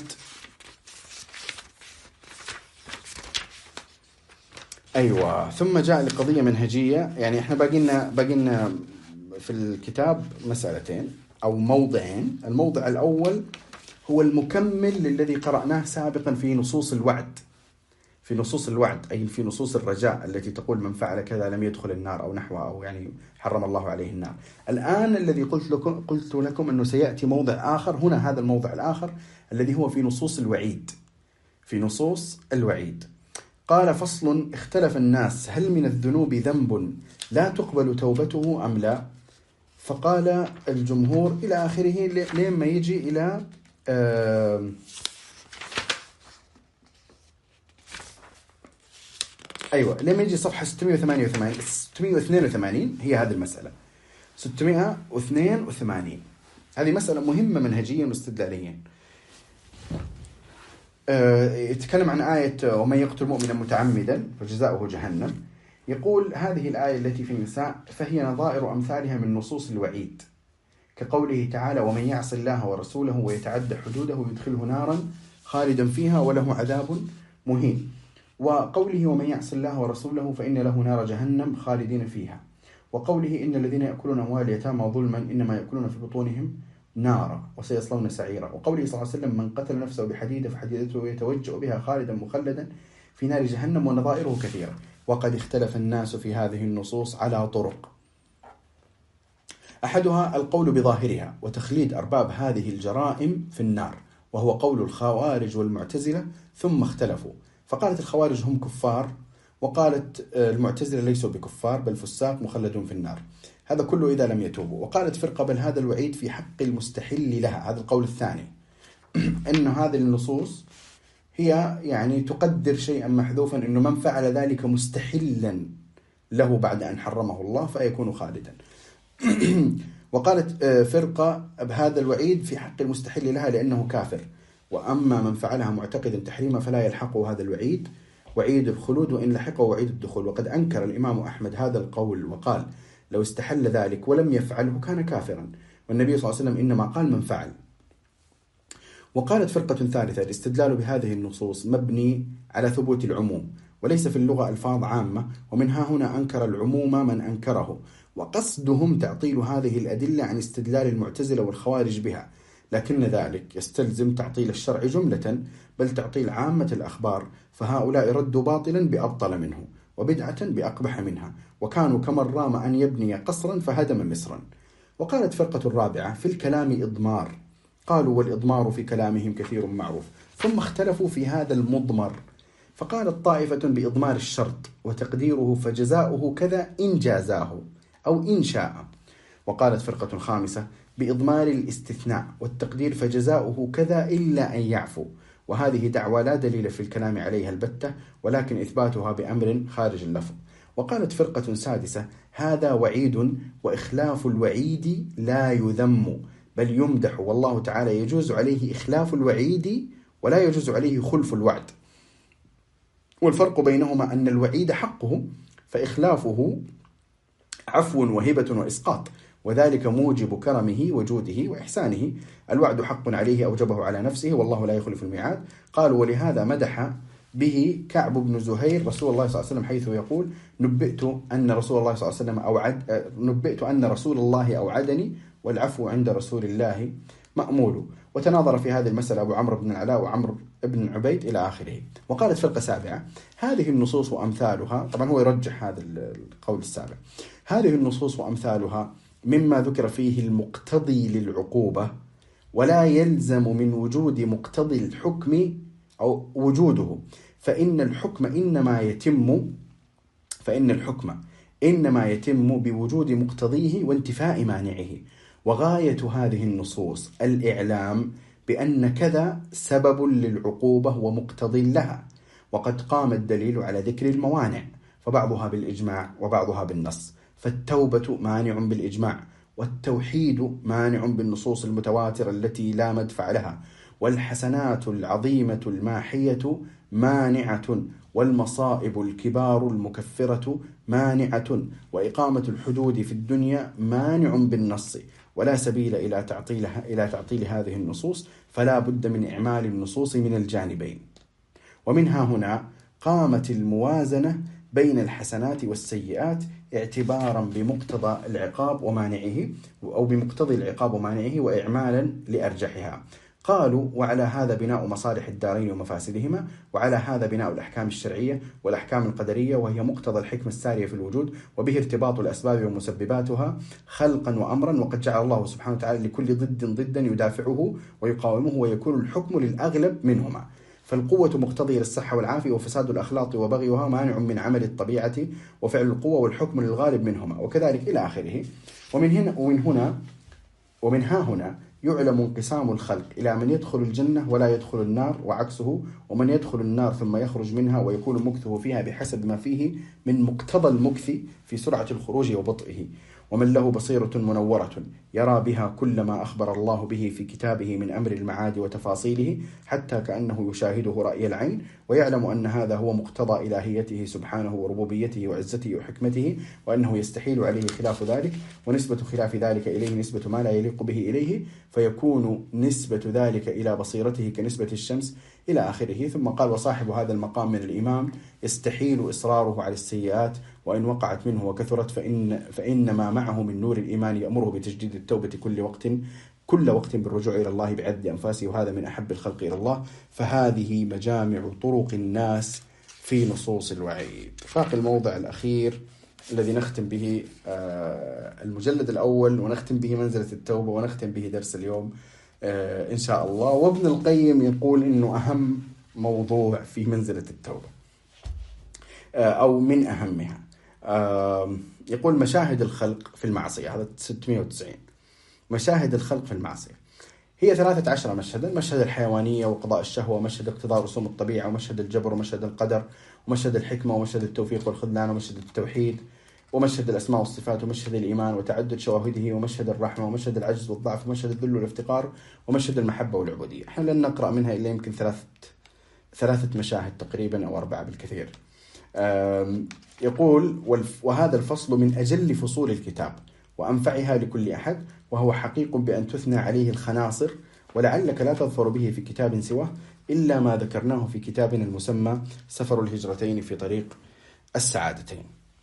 أيوة، ثم جاء لقضية منهجية. يعني إحنا باقينا باقينا في الكتاب مسألتين أو موضعين. الموضع الأول هو المكمل للذي قرأناه سابقا في نصوص الوعد، في نصوص الوعد أي في نصوص الرجاء التي تقول من فعل كذا لم يدخل النار أو نحوها، أو يعني حرم الله عليه النار. الآن الذي قلت لكم قلت لكم أنه سيأتي موضع آخر هنا، هذا الموضع الآخر الذي هو في نصوص الوعيد، في نصوص الوعيد. قال فصل اختلف الناس هل من الذنوب ذنب لا تقبل توبته أم لا؟ فقال الجمهور إلى آخره لما يجي إلى آه أيوة لما يجي صفحة ستمائة وثمانية وثمانين ستمائة واثنين وثمانين، هي هذه المسألة ستمائة واثنين وثمانين. هذه مسألة مهمة منهجيا واستدلاليا. أه يتكلم عن آية ومن يقتل مؤمنا متعمدا فجزاؤه جهنم. يقول هذه الآية التي في النساء فهي نظائر أمثالها من نصوص الوعيد، كقوله تعالى ومن يعص الله ورسوله ويتعدى حدوده يدخله نارا خالدا فيها وله عذاب مهين، وقوله ومن يعص الله ورسوله فإن له نار جهنم خالدين فيها، وقوله إن الذين يأكلون أموال اليتامى ظلما إنما يأكلون في بطونهم نارا وسيصلون سعيرا، وقوله صلى الله عليه وسلم من قتل نفسه بحديدة فحديدته يتوجأ بها خالدا مخلدا في نار جهنم، ونظائره كثيرة. وقد اختلف الناس في هذه النصوص على طرق، أحدها القول بظاهرها وتخليد أرباب هذه الجرائم في النار، وهو قول الخوارج والمعتزلة، ثم اختلفوا فقالت الخوارج هم كفار، وقالت المعتزلة ليسوا بكفار بل فساق مخلدون في النار، هذا كله إذا لم يتوبوا. وقالت فرقة بل هذا الوعيد في حق المستحل لها، هذا القول الثاني، أن هذه النصوص هي يعني تقدر شيئا محذوفا أنه من فعل ذلك مستحلا له بعد أن حرمه الله فيكون خالدا. وقالت فرقة بهذا الوعيد في حق المستحل لها لأنه كافر، وأما من فعلها معتقدا تحريما فلا يلحقه هذا الوعيد وعيد الخلود وإن لحقه وعيد الدخول. وقد أنكر الإمام أحمد هذا القول وقال لو استحل ذلك ولم يفعله كان كافرا، والنبي صلى الله عليه وسلم إنما قال من فعل. وقالت فرقة ثالثة الاستدلال بهذه النصوص مبني على ثبوت العموم وليس في اللغة ألفاظ عامة، ومنها هنا أنكر العموم من أنكره، وقصدهم تعطيل هذه الأدلة عن استدلال المعتزلة والخوارج بها، لكن ذلك يستلزم تعطيل الشرع جملة بل تعطيل عامة الأخبار، فهؤلاء ردوا باطلا بأبطل منه، وبدعة بأقبح منها، وكانوا كمن رام أن يبني قصرا فهدم مصرا. وقالت فرقة الرابعة: في الكلام إضمار، قالوا والإضمار في كلامهم كثير معروف، ثم اختلفوا في هذا المضمر، فقالت طائفة بإضمار الشرط وتقديره فجزاؤه كذا إن جازاه أو إن شاء. وقالت فرقة خامسة بإضمار الاستثناء والتقدير فجزاؤه كذا إلا أن يعفو، وهذه دعوى لا دليل في الكلام عليها البتة، ولكن إثباتها بأمر خارج اللفظ. وقالت فرقة سادسة هذا وعيد، وإخلاف الوعيد لا يذم بل يمدح، والله تعالى يجوز عليه إخلاف الوعيد ولا يجوز عليه خلف الوعد، والفرق بينهما أن الوعيد حقه فإخلافه عفو وهبة وإسقاط، وذلك موجب كرمه وجوده وإحسانه. الوعد حق عليه أوجبه على نفسه، والله لا يخلف الميعاد. قالوا ولهذا مدح به كعب بن زهير رسول الله صلى الله عليه وسلم حيث يقول: نبئت أن رسول الله صلى الله عليه وسلم أوعد نبئت أن رسول الله أوعدني والعفو عند رسول الله مأمول. وتناظر في هذه المسألة أبو عمرو بن العلاء وعمرو بن عبيد إلى آخره. وقالت فرقة سابعة هذه النصوص وأمثالها، طبعا هو يرجح هذا القول السابع، هذه النصوص وأمثالها مما ذكر فيه المقتضي للعقوبة، ولا يلزم من وجود مقتضي الحكم أو وجوده، فإن الحكم إنما يتم فإن الحكم إنما يتم بوجود مقتضيه وانتفاء مانعه. وغاية هذه النصوص الإعلام بأن كذا سبب للعقوبة ومقتضي لها، وقد قام الدليل على ذكر الموانع، فبعضها بالإجماع وبعضها بالنص. فالتوبة مانع بالإجماع، والتوحيد مانع بالنصوص المتواترة التي لا مدفع لها، والحسنات العظيمة الماحية مانعة، والمصائب الكبار المكفرة مانعة، وإقامة الحدود في الدنيا مانع بالنص، ولا سبيل إلى تعطيلها إلى تعطيل هذه النصوص، فلا بد من إعمال النصوص من الجانبين. ومنها هنا قامت الموازنة بين الحسنات والسيئات اعتبارا بمقتضى العقاب ومانعه أو بمقتضي العقاب ومانعه وإعمالا لأرجحها. قالوا وعلى هذا بناء مصالح الدارين ومفاسدهما، وعلى هذا بناء الأحكام الشرعية والأحكام القدرية، وهي مقتضى الحكمة السارية في الوجود، وبه ارتباط الأسباب ومسبباتها خلقا وأمرا، وقد جعل الله سبحانه وتعالى لكل ضد ضدا يدافعه ويقاومه، ويكون الحكم للأغلب منهما. فالقوة مقتضية للصحة والعافية، وفساد الأخلاق وبغيها مانع من عمل الطبيعة وفعل القوة، والحكم للغالب منهما، وكذلك إلى آخره. ومن هنا ومن هنا ومن ها هنا يعلم انقسام الخلق إلى من يدخل الجنة ولا يدخل النار، وعكسه، ومن يدخل النار ثم يخرج منها ويكون مكثه فيها بحسب ما فيه من مقتضى المكث في سرعة الخروج وبطئه. ومن له بصيرة منورة يرى بها كل ما أخبر الله به في كتابه من أمر المعاد وتفاصيله، حتى كأنه يشاهده رأي العين، ويعلم أن هذا هو مقتضى إلهيته سبحانه وربوبيته وعزته وحكمته، وأنه يستحيل عليه خلاف ذلك، ونسبة خلاف ذلك إليه نسبة ما لا يليق به إليه، فيكون نسبة ذلك إلى بصيرته كنسبة الشمس إلى آخره. ثم قال: وصاحب هذا المقام من الإمام يستحيل إصراره على السيئات، وإن وقعت منه وكثرت فإن فإنما معه من نور الإيمان يأمره بتجديد التوبة كل وقت كل وقت بالرجوع إلى الله بعد أنفاسه، وهذا من أحب الخلق إلى الله. فهذه مجامع طرق الناس في نصوص الوعيد. باقي الموضع الأخير الذي نختم به المجلد الأول، ونختم به منزلة التوبة، ونختم به درس اليوم إن شاء الله. وابن القيم يقول إنه أهم موضوع في منزلة التوبة أو من أهمها، يقول مشاهد الخلق في المعصية. هذا ستمائة وتسعين. مشاهد الخلق في المعصية هي ثلاثة عشر مشهدا: مشهد الحيوانية وقضاء الشهوة، ومشهد اقتضاء رسوم الطبيعة، ومشهد الجبر، ومشهد القدر، ومشهد الحكمة، ومشهد التوفيق والخذلان، ومشهد التوحيد، ومشهد الأسماء والصفات، ومشهد الإيمان وتعدد شواهده، ومشهد الرحمة، ومشهد العجز والضعف، ومشهد الذل والافتقار، ومشهد المحبة والعبودية. احنا لن نقرأ منها إلا يمكن ثلاثة ثلاثة مشاهد تقريبا أو أربعة بالكثير. يقول: وهذا الفصل من أجل فصول الكتاب وأنفعها لكل أحد، وهو حقيق بأن تثنى عليه الخناصر، ولعلك لا تظفر به في كتاب سواه إلا ما ذكرناه في كتابنا المسمى سفر الهجرتين في طريق السعادتين.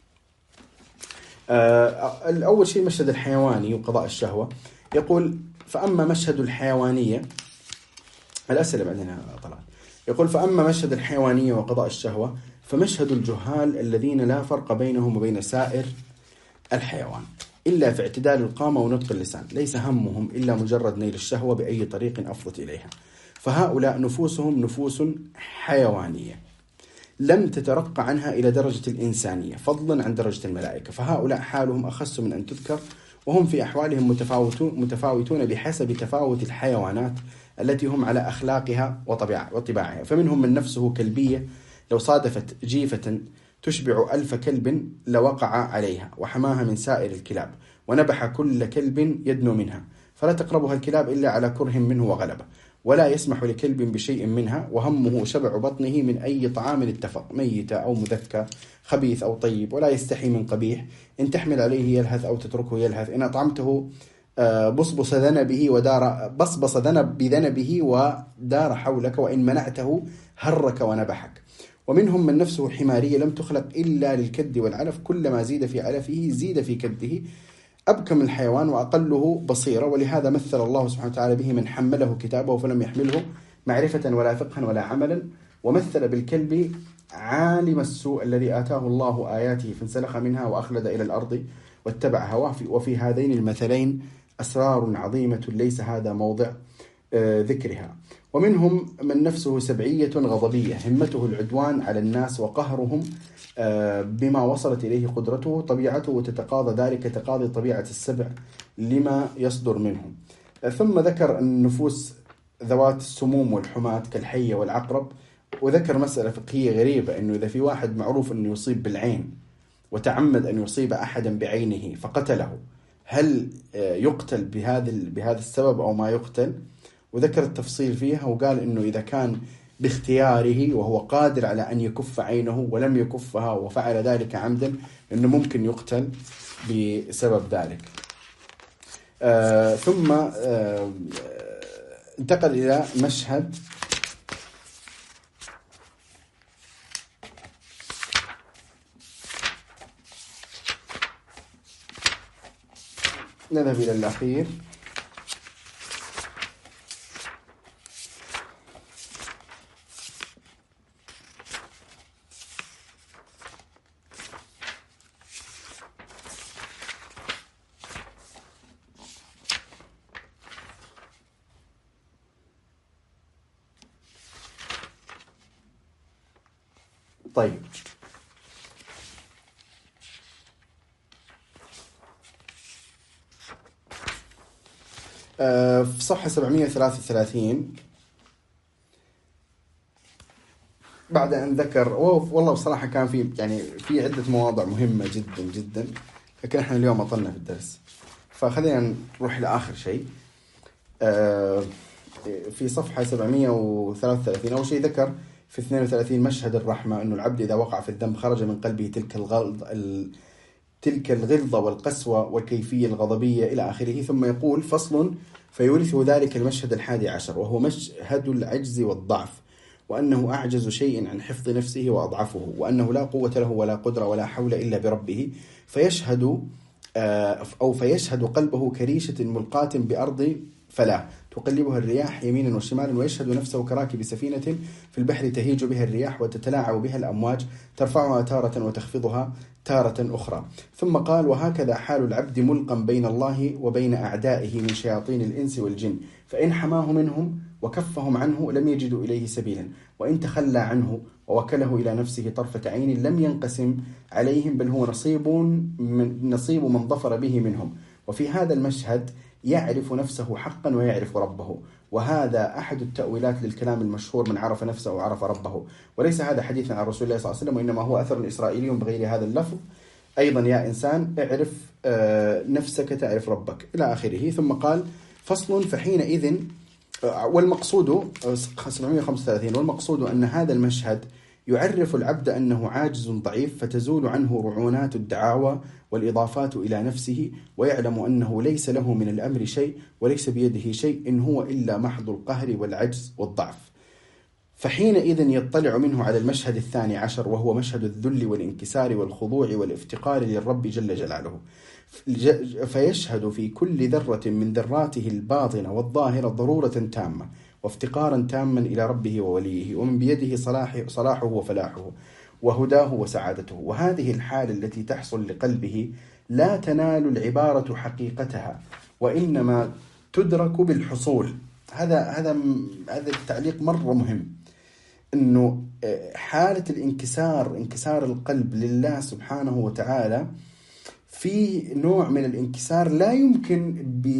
الأول شيء مشهد الحيواني وقضاء الشهوة. يقول: فأما مشهد الحيوانية، الأسئلة بعدين طلعت. يقول: فأما مشهد الحيوانية وقضاء الشهوة فمشهد الجهال الذين لا فرق بينهم وبين سائر الحيوان إلا في اعتدال القامة ونطق اللسان، ليس همهم إلا مجرد نيل الشهوة بأي طريق أفضت إليها. فهؤلاء نفوسهم نفوس حيوانية لم تترقى عنها إلى درجة الإنسانية فضلا عن درجة الملائكة، فهؤلاء حالهم أخص من أن تذكر، وهم في أحوالهم متفاوتون, متفاوتون بحسب تفاوت الحيوانات التي هم على أخلاقها وطباعها. فمنهم من نفسه كلبية لو صادفت جيفة تشبع ألف كلب لوقع عليها وحماها من سائر الكلاب، ونبح كل كلب يدنو منها، فلا تقربها الكلاب إلا على كره منه وغلبة، ولا يسمح لكلب بشيء منها، وهمه شبع بطنه من أي طعام اتفق، ميت أو مذكى، خبيث أو طيب، ولا يستحي من قبيح، إن تحمل عليه يلهث أو تتركه يلهث، إن أطعمته بصبص ذنبه ودار بصبص ذنب بذنبه ودار حولك، وإن منعته هرك ونبحك. ومنهم من نفسه حمارية لم تخلق إلا للكد والعلف، كلما زيد في علفه زيد في كده، أبكم الحيوان وأقله بصيرة. ولهذا مثل الله سبحانه وتعالى به من حمله كتابه فلم يحمله معرفة ولا فقها ولا عملا، ومثل بالكلب عالم السوء الذي آتاه الله آياته فانسلخ منها وأخلد إلى الأرض واتبع هواه. وفي هذين المثلين أسرار عظيمة ليس هذا موضع ذكرها. ومنهم من نفسه سبعية غضبية همته العدوان على الناس وقهرهم بما وصلت إليه قدرته، طبيعته تتقاضى ذلك تقاضي طبيعة السبع لما يصدر منهم. ثم ذكر النفوس ذوات السموم والحماة كالحية والعقرب، وذكر مسألة فقهية غريبة، أنه إذا في واحد معروف أنه يصيب بالعين وتعمد أن يصيب أحدا بعينه فقتله، هل يقتل بهذا بهذا السبب أو ما يقتل؟ وذكر التفصيل فيها، وقال إنه إذا كان باختياره وهو قادر على أن يكف عينه ولم يكفها وفعل ذلك عمدا، إنه ممكن يقتل بسبب ذلك. آه ثم آه انتقل إلى مشهد نذهب إلى الأخير. طيب، آه في صفحة سبعمائة وثلاثة وثلاثين بعد أن ذكر، والله بصراحة كان في يعني في عدة مواضع مهمة جدا جدا، لكن احنا اليوم أطلنا في الدرس، فخلينا نروح لآخر شيء. آه في صفحة سبعمائة وثلاثة وثلاثين أول شيء ذكر في اثنين وثلاثين مشهد الرحمة، أنه العبد إذا وقع في الذنب خرج من قلبه تلك الغلظ تلك الغلظة والقسوة والكيفية الغضبية إلى آخره. ثم يقول فصل: فيورثه ذلك المشهد الحادي عشر، وهو مشهد العجز والضعف، وأنه أعجز شيء عن حفظ نفسه وأضعفه، وأنه لا قوة له ولا قدرة ولا حول إلا بربه، فيشهد أو فيشهد قلبه كريشة ملقاة بأرض فلا تقلبها الرياح يمينا وشمالا، ويشهد نفسه كراكب سفينة في البحر تهيج بها الرياح وتتلاعب بها الأمواج، ترفعها تارة وتخفضها تارة أخرى. ثم قال: وهكذا حال العبد ملقا بين الله وبين أعدائه من شياطين الإنس والجن، فإن حماه منهم وكفهم عنه لم يجدوا إليه سبيلا، وإن تخلى عنه ووكله إلى نفسه طرفة عين لم ينقسم عليهم، بل هو نصيب من, نصيب من ظفر به منهم. وفي هذا المشهد يعرف نفسه حقا ويعرف ربه، وهذا أحد التأويلات للكلام المشهور: من عرف نفسه وعرف ربه. وليس هذا حديثا عن رسول الله صلى الله عليه وسلم، وإنما هو أثر إسرائيلي بغير هذا اللفظ أيضا: يا إنسان اعرف نفسك تعرف ربك إلى آخره. ثم قال: فصل: فحينئذ، والمقصود سبعمائة وخمسة وثلاثين، والمقصود أن هذا المشهد يعرف العبد أنه عاجز ضعيف، فتزول عنه رعونات الدعاوى والإضافات إلى نفسه، ويعلم أنه ليس له من الأمر شيء وليس بيده شيء، إن هو إلا محض القهر والعجز والضعف. فحينئذ يطلع منه على المشهد الثاني عشر، وهو مشهد الذل والانكسار والخضوع والافتقار للرب جل جلاله، فيشهد في كل ذرة من ذراته الباطنة والظاهرة ضرورة تامة وافتقارا تاما إلى ربه ووليه، ومن بيده صلاح صلاحه وفلاحه، وهداه وسعادته. وهذه الحالة التي تحصل لقلبه لا تنال العبارة حقيقتها، وإنما تدرك بالحصول. هذا هذا هذا التعليق مرة مهم، إنه حالة الانكسار، انكسار القلب لله سبحانه وتعالى، في نوع من الانكسار لا يمكن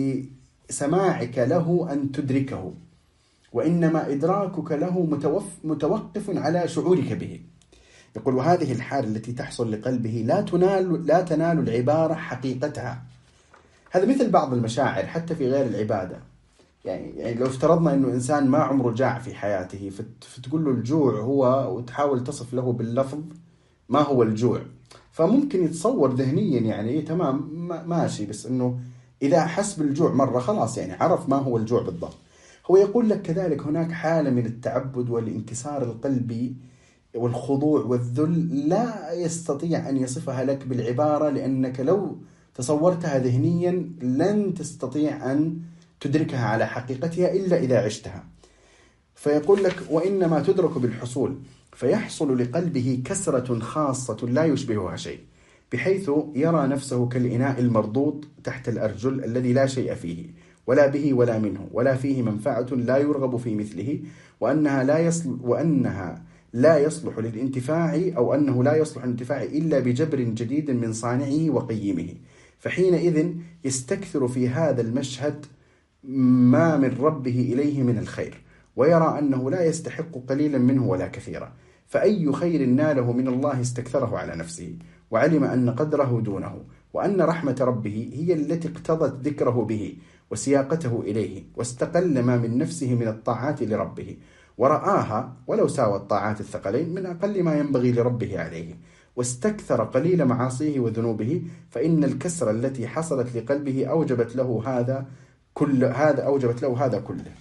بسماعك له أن تدركه، وإنما إدراكك له متوقف على شعورك به. يقول وهذه الحالة التي تحصل لقلبه لا تنال لا تنال العبارة حقيقتها. هذا مثل بعض المشاعر حتى في غير العبادة. يعني, يعني لو افترضنا أنه إنسان ما عمره جاع في حياته، فتقول له الجوع هو، وتحاول تصف له باللفظ ما هو الجوع، فممكن يتصور ذهنيا يعني إيه تمام ماشي، بس أنه إذا حس بالجوع مرة خلاص يعني عرف ما هو الجوع بالضبط. هو يقول لك كذلك هناك حالة من التعبد والانكسار القلبي والخضوع والذل لا يستطيع أن يصفها لك بالعبارة، لأنك لو تصورتها ذهنيا لن تستطيع أن تدركها على حقيقتها إلا إذا عشتها. فيقول لك وإنما تدرك بالحصول، فيحصل لقلبه كسرة خاصة لا يشبهها شيء، بحيث يرى نفسه كالإناء المردود تحت الأرجل الذي لا شيء فيه ولا به ولا منه ولا فيه منفعة لا يرغب في مثله، وأنها لا يصل وأنها لا يصلح للانتفاع أو أنه لا يصلح الانتفاع إلا بجبر جديد من صانعه وقيمه. فحينئذ يستكثر في هذا المشهد ما من ربه إليه من الخير، ويرى أنه لا يستحق قليلا منه ولا كثيرا، فأي خير ناله من الله استكثره على نفسه، وعلم أن قدره دونه، وأن رحمة ربه هي التي اقتضت ذكره به وسياقته إليه، واستقل ما من نفسه من الطاعات لربه، ورآها ولو ساوى الطاعات الثقلين من أقل ما ينبغي لربه عليه، واستكثر قليل معاصيه وذنوبه، فإن الكسرة التي حصلت لقلبه أوجبت له هذا كل هذا أوجبت له هذا كله.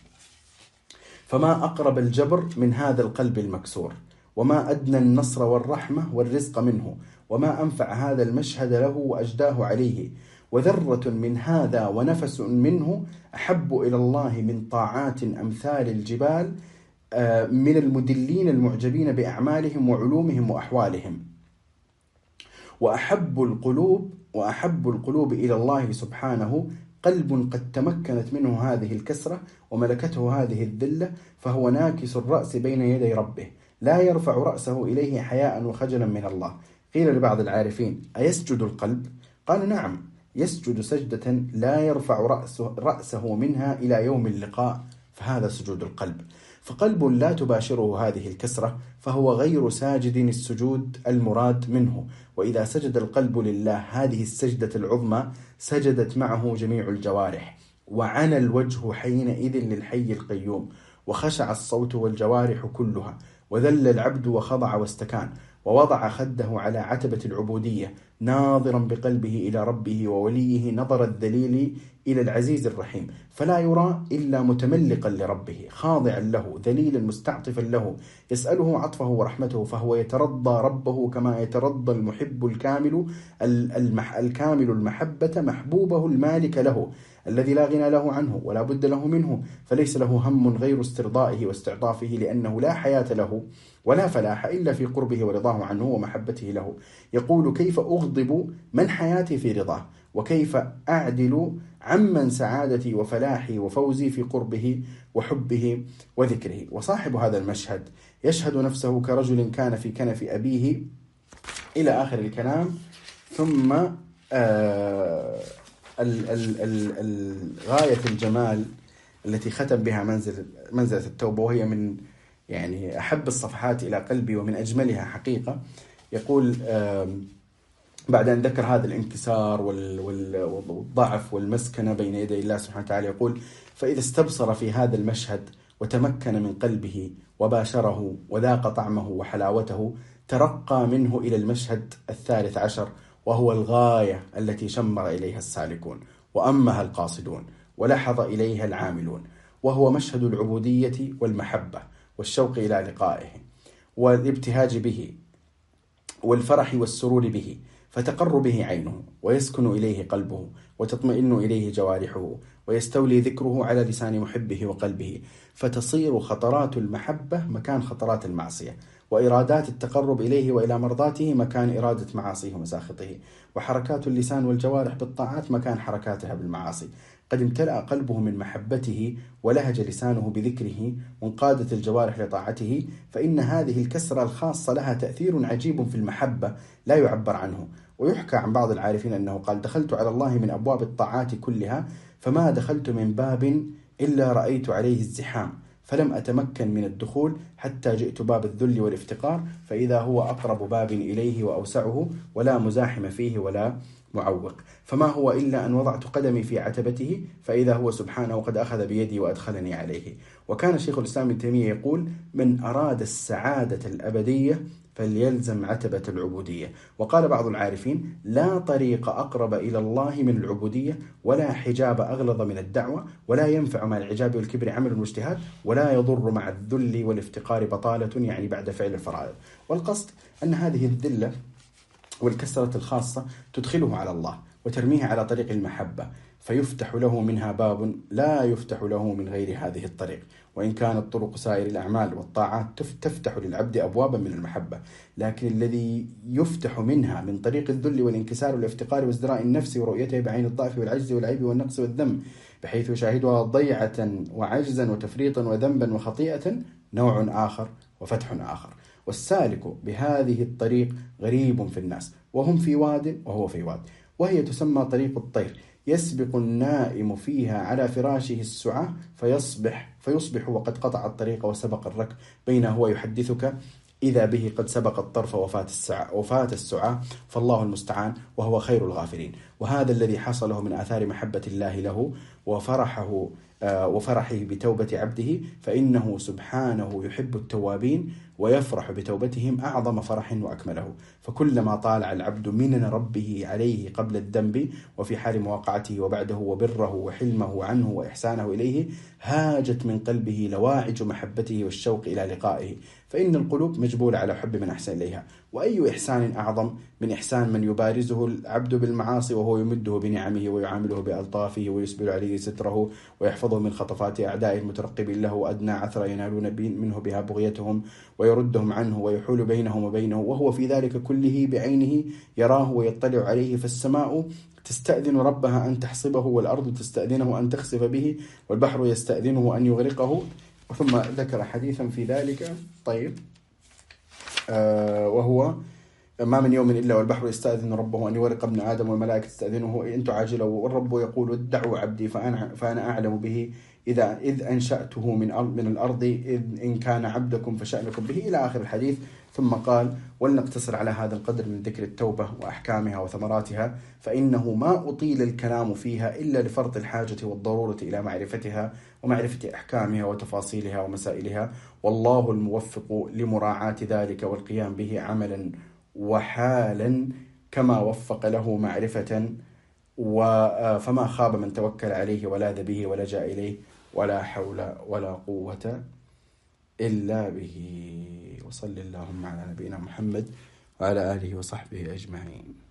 فما أقرب الجبر من هذا القلب المكسور، وما أدنى النصر والرحمة والرزق منه، وما أنفع هذا المشهد له وأجداه عليه، وذرة من هذا ونفس منه أحب إلى الله من طاعات أمثال الجبال من المدلين المعجبين بأعمالهم وعلومهم وأحوالهم. وأحب القلوب وأحب القلوب إلى الله سبحانه قلب قد تمكنت منه هذه الكسرة وملكته هذه الذلة، فهو ناكس الرأس بين يدي ربه، لا يرفع رأسه إليه حياء وخجلا من الله. قيل لبعض العارفين أيسجد القلب؟ قال نعم، يسجد سجدة لا يرفع رأسه, رأسه منها إلى يوم اللقاء، فهذا سجود القلب. فقلب لا تباشره هذه الكسرة فهو غير ساجد السجود المراد منه، وإذا سجد القلب لله هذه السجدة العظمى سجدت معه جميع الجوارح، وعنى الوجه حينئذ للحي القيوم، وخشع الصوت والجوارح كلها، وذل العبد وخضع واستكان، ووضع خده على عتبة العبودية ناظرا بقلبه إلى ربه ووليه نظر الذليل إلى العزيز الرحيم، فلا يرى إلا متملقا لربه خاضعا له ذليلا مستعطفا له يسأله عطفه ورحمته، فهو يترضى ربه كما يترضى المحب الكامل المح الكامل المحبة محبوبه المالك له الذي لا غنى له عنه ولا بد له منه، فليس له هم غير استرضائه واستعطافه، لأنه لا حياة له ولا فلاح إلا في قربه ورضاه عنه ومحبته له. يقول كيف أغضب من حياتي في رضاه، وكيف أعدل عمن سعادتي وفلاحي وفوزي في قربه وحبه وذكره. وصاحب هذا المشهد يشهد نفسه كرجل كان في كنف أبيه إلى آخر الكلام. ثم آه ال ال ال ال غاية الجمال التي ختم بها منزل منزلة التوبة، وهي من يعني أحب الصفحات إلى قلبي ومن أجملها حقيقة. يقول بعد أن ذكر هذا الانكسار والضعف والمسكنة بين يدي الله سبحانه وتعالى، يقول فإذا استبصر في هذا المشهد وتمكن من قلبه وباشره وذاق طعمه وحلاوته، ترقى منه إلى المشهد الثالث عشر، وهو الغاية التي شمر إليها السالكون وأمها القاصدون ولحظ إليها العاملون، وهو مشهد العبودية والمحبة والشوق إلى لقائه والابتهاج به والفرح والسرور به، فتقر به عينه ويسكن إليه قلبه وتطمئن إليه جوارحه ويستولي ذكره على لسان محبه وقلبه، فتصير خطرات المحبة مكان خطرات المعصية، وإرادات التقرب إليه وإلى مرضاته مكان إرادة معاصيه ومساخطه، وحركات اللسان والجوارح بالطاعات مكان حركاتها بالمعاصي. قد امتلأ قلبه من محبته ولهج لسانه بذكره وانقادت الجوارح لطاعته، فإن هذه الكسرة الخاصة لها تأثير عجيب في المحبة لا يعبر عنه. ويحكى عن بعض العارفين أنه قال: دخلت على الله من أبواب الطاعات كلها، فما دخلت من باب إلا رأيت عليه الزحام، فلم أتمكن من الدخول حتى جئت باب الذل والافتقار، فإذا هو أقرب باب إليه وأوسعه، ولا مزاحم فيه ولا معوق، فما هو إلا أن وضعت قدمي في عتبته، فإذا هو سبحانه قد أخذ بيدي وأدخلني عليه. وكان شيخ الإسلام ابن تيمية يقول: من أراد السعادة الأبدية فليلزم عتبة العبودية. وقال بعض العارفين: لا طريق أقرب إلى الله من العبودية، ولا حجاب أغلظ من الدعوة، ولا ينفع مع العجاب والكبر عمل واجتهاد، ولا يضر مع الذل والافتقار بطالة، يعني بعد فعل الفرائض. والقصد أن هذه الذلة والكسرة الخاصة تدخله على الله وترميه على طريق المحبة، فيفتح له منها باب لا يفتح له من غير هذه الطريق. وإن كانت طرق سائر الأعمال والطاعات تفتح للعبد أبوابا من المحبة، لكن الذي يفتح منها من طريق الذل والانكسار والافتقار وازدراء النفس ورؤيته بعين الضعف والعجز والعيب والنقص والذنب، بحيث يشاهدها ضيعة وعجزا وتفريطا وذنبا وخطيئة، نوع آخر وفتح آخر. والسالك بهذه الطريق غريب في الناس، وهم في واد وهو في واد، وهي تسمى طريق الطير، يسبق النائم فيها على فراشه السعاة فيصبح فيصبح وقد قطع الطريق وسبق الركب، بينه هو يحدثك إذا به قد سبق الطرف وفات السعاة وفات السعاة، فالله المستعان وهو خير الغافرين. وهذا الذي حصله من آثار محبة الله له وفرحه وفرحه بتوبة عبده، فإنه سبحانه يحب التوابين ويفرح بتوبتهم أعظم فرح وأكمله. فكلما طالع العبد من ربه عليه قبل الذنب وفي حال مواقعته وبعده، وبره وحلمه عنه وإحسانه إليه، هاجت من قلبه لواعج محبته والشوق إلى لقائه، فإن القلوب مجبولة على حب من أحسن إليها. وأي إحسان أعظم من إحسان من يبارزه العبد بالمعاصي وهو يمده بنعمه ويعامله بألطافه ويسبل عليه ستره ويحفظه من خطفات أعدائه المترقبين له وأدنى عثر ينالون منه بها بغيتهم، ويردهم عنه ويحول بينهم وبينه، وهو في ذلك كله بعينه يراه ويطلع عليه. فالسماء تستأذن ربها أن تحصبه، والأرض تستأذنه أن تخسف به، والبحر يستأذنه أن يغرقه. ثم ذكر حديثا في ذلك. طيب آه وهو: ما من يوم إلا والبحر يستأذن ربه أن يغرق ابن آدم، والملائكة تستأذنه إن تعاجله، والرب يقول: ادعوا عبدي فأنا, فأنا أعلم به إذا إذ أنشأته من من الأرض، إذ إن كان عبدكم فشأنكم به، إلى آخر الحديث. ثم قال: ولنقتصر على هذا القدر من ذكر التوبة وأحكامها وثمراتها، فإنه ما أطيل الكلام فيها إلا لفرط الحاجة والضرورة إلى معرفتها ومعرفة أحكامها وتفاصيلها ومسائلها، والله الموفق لمراعاة ذلك والقيام به عملا وحالا كما وفق له معرفة. فما خاب من توكل عليه ولاذ به ولجأ إليه، ولا حول ولا قوة إلا به. وصل اللهم على نبينا محمد وعلى آله وصحبه أجمعين.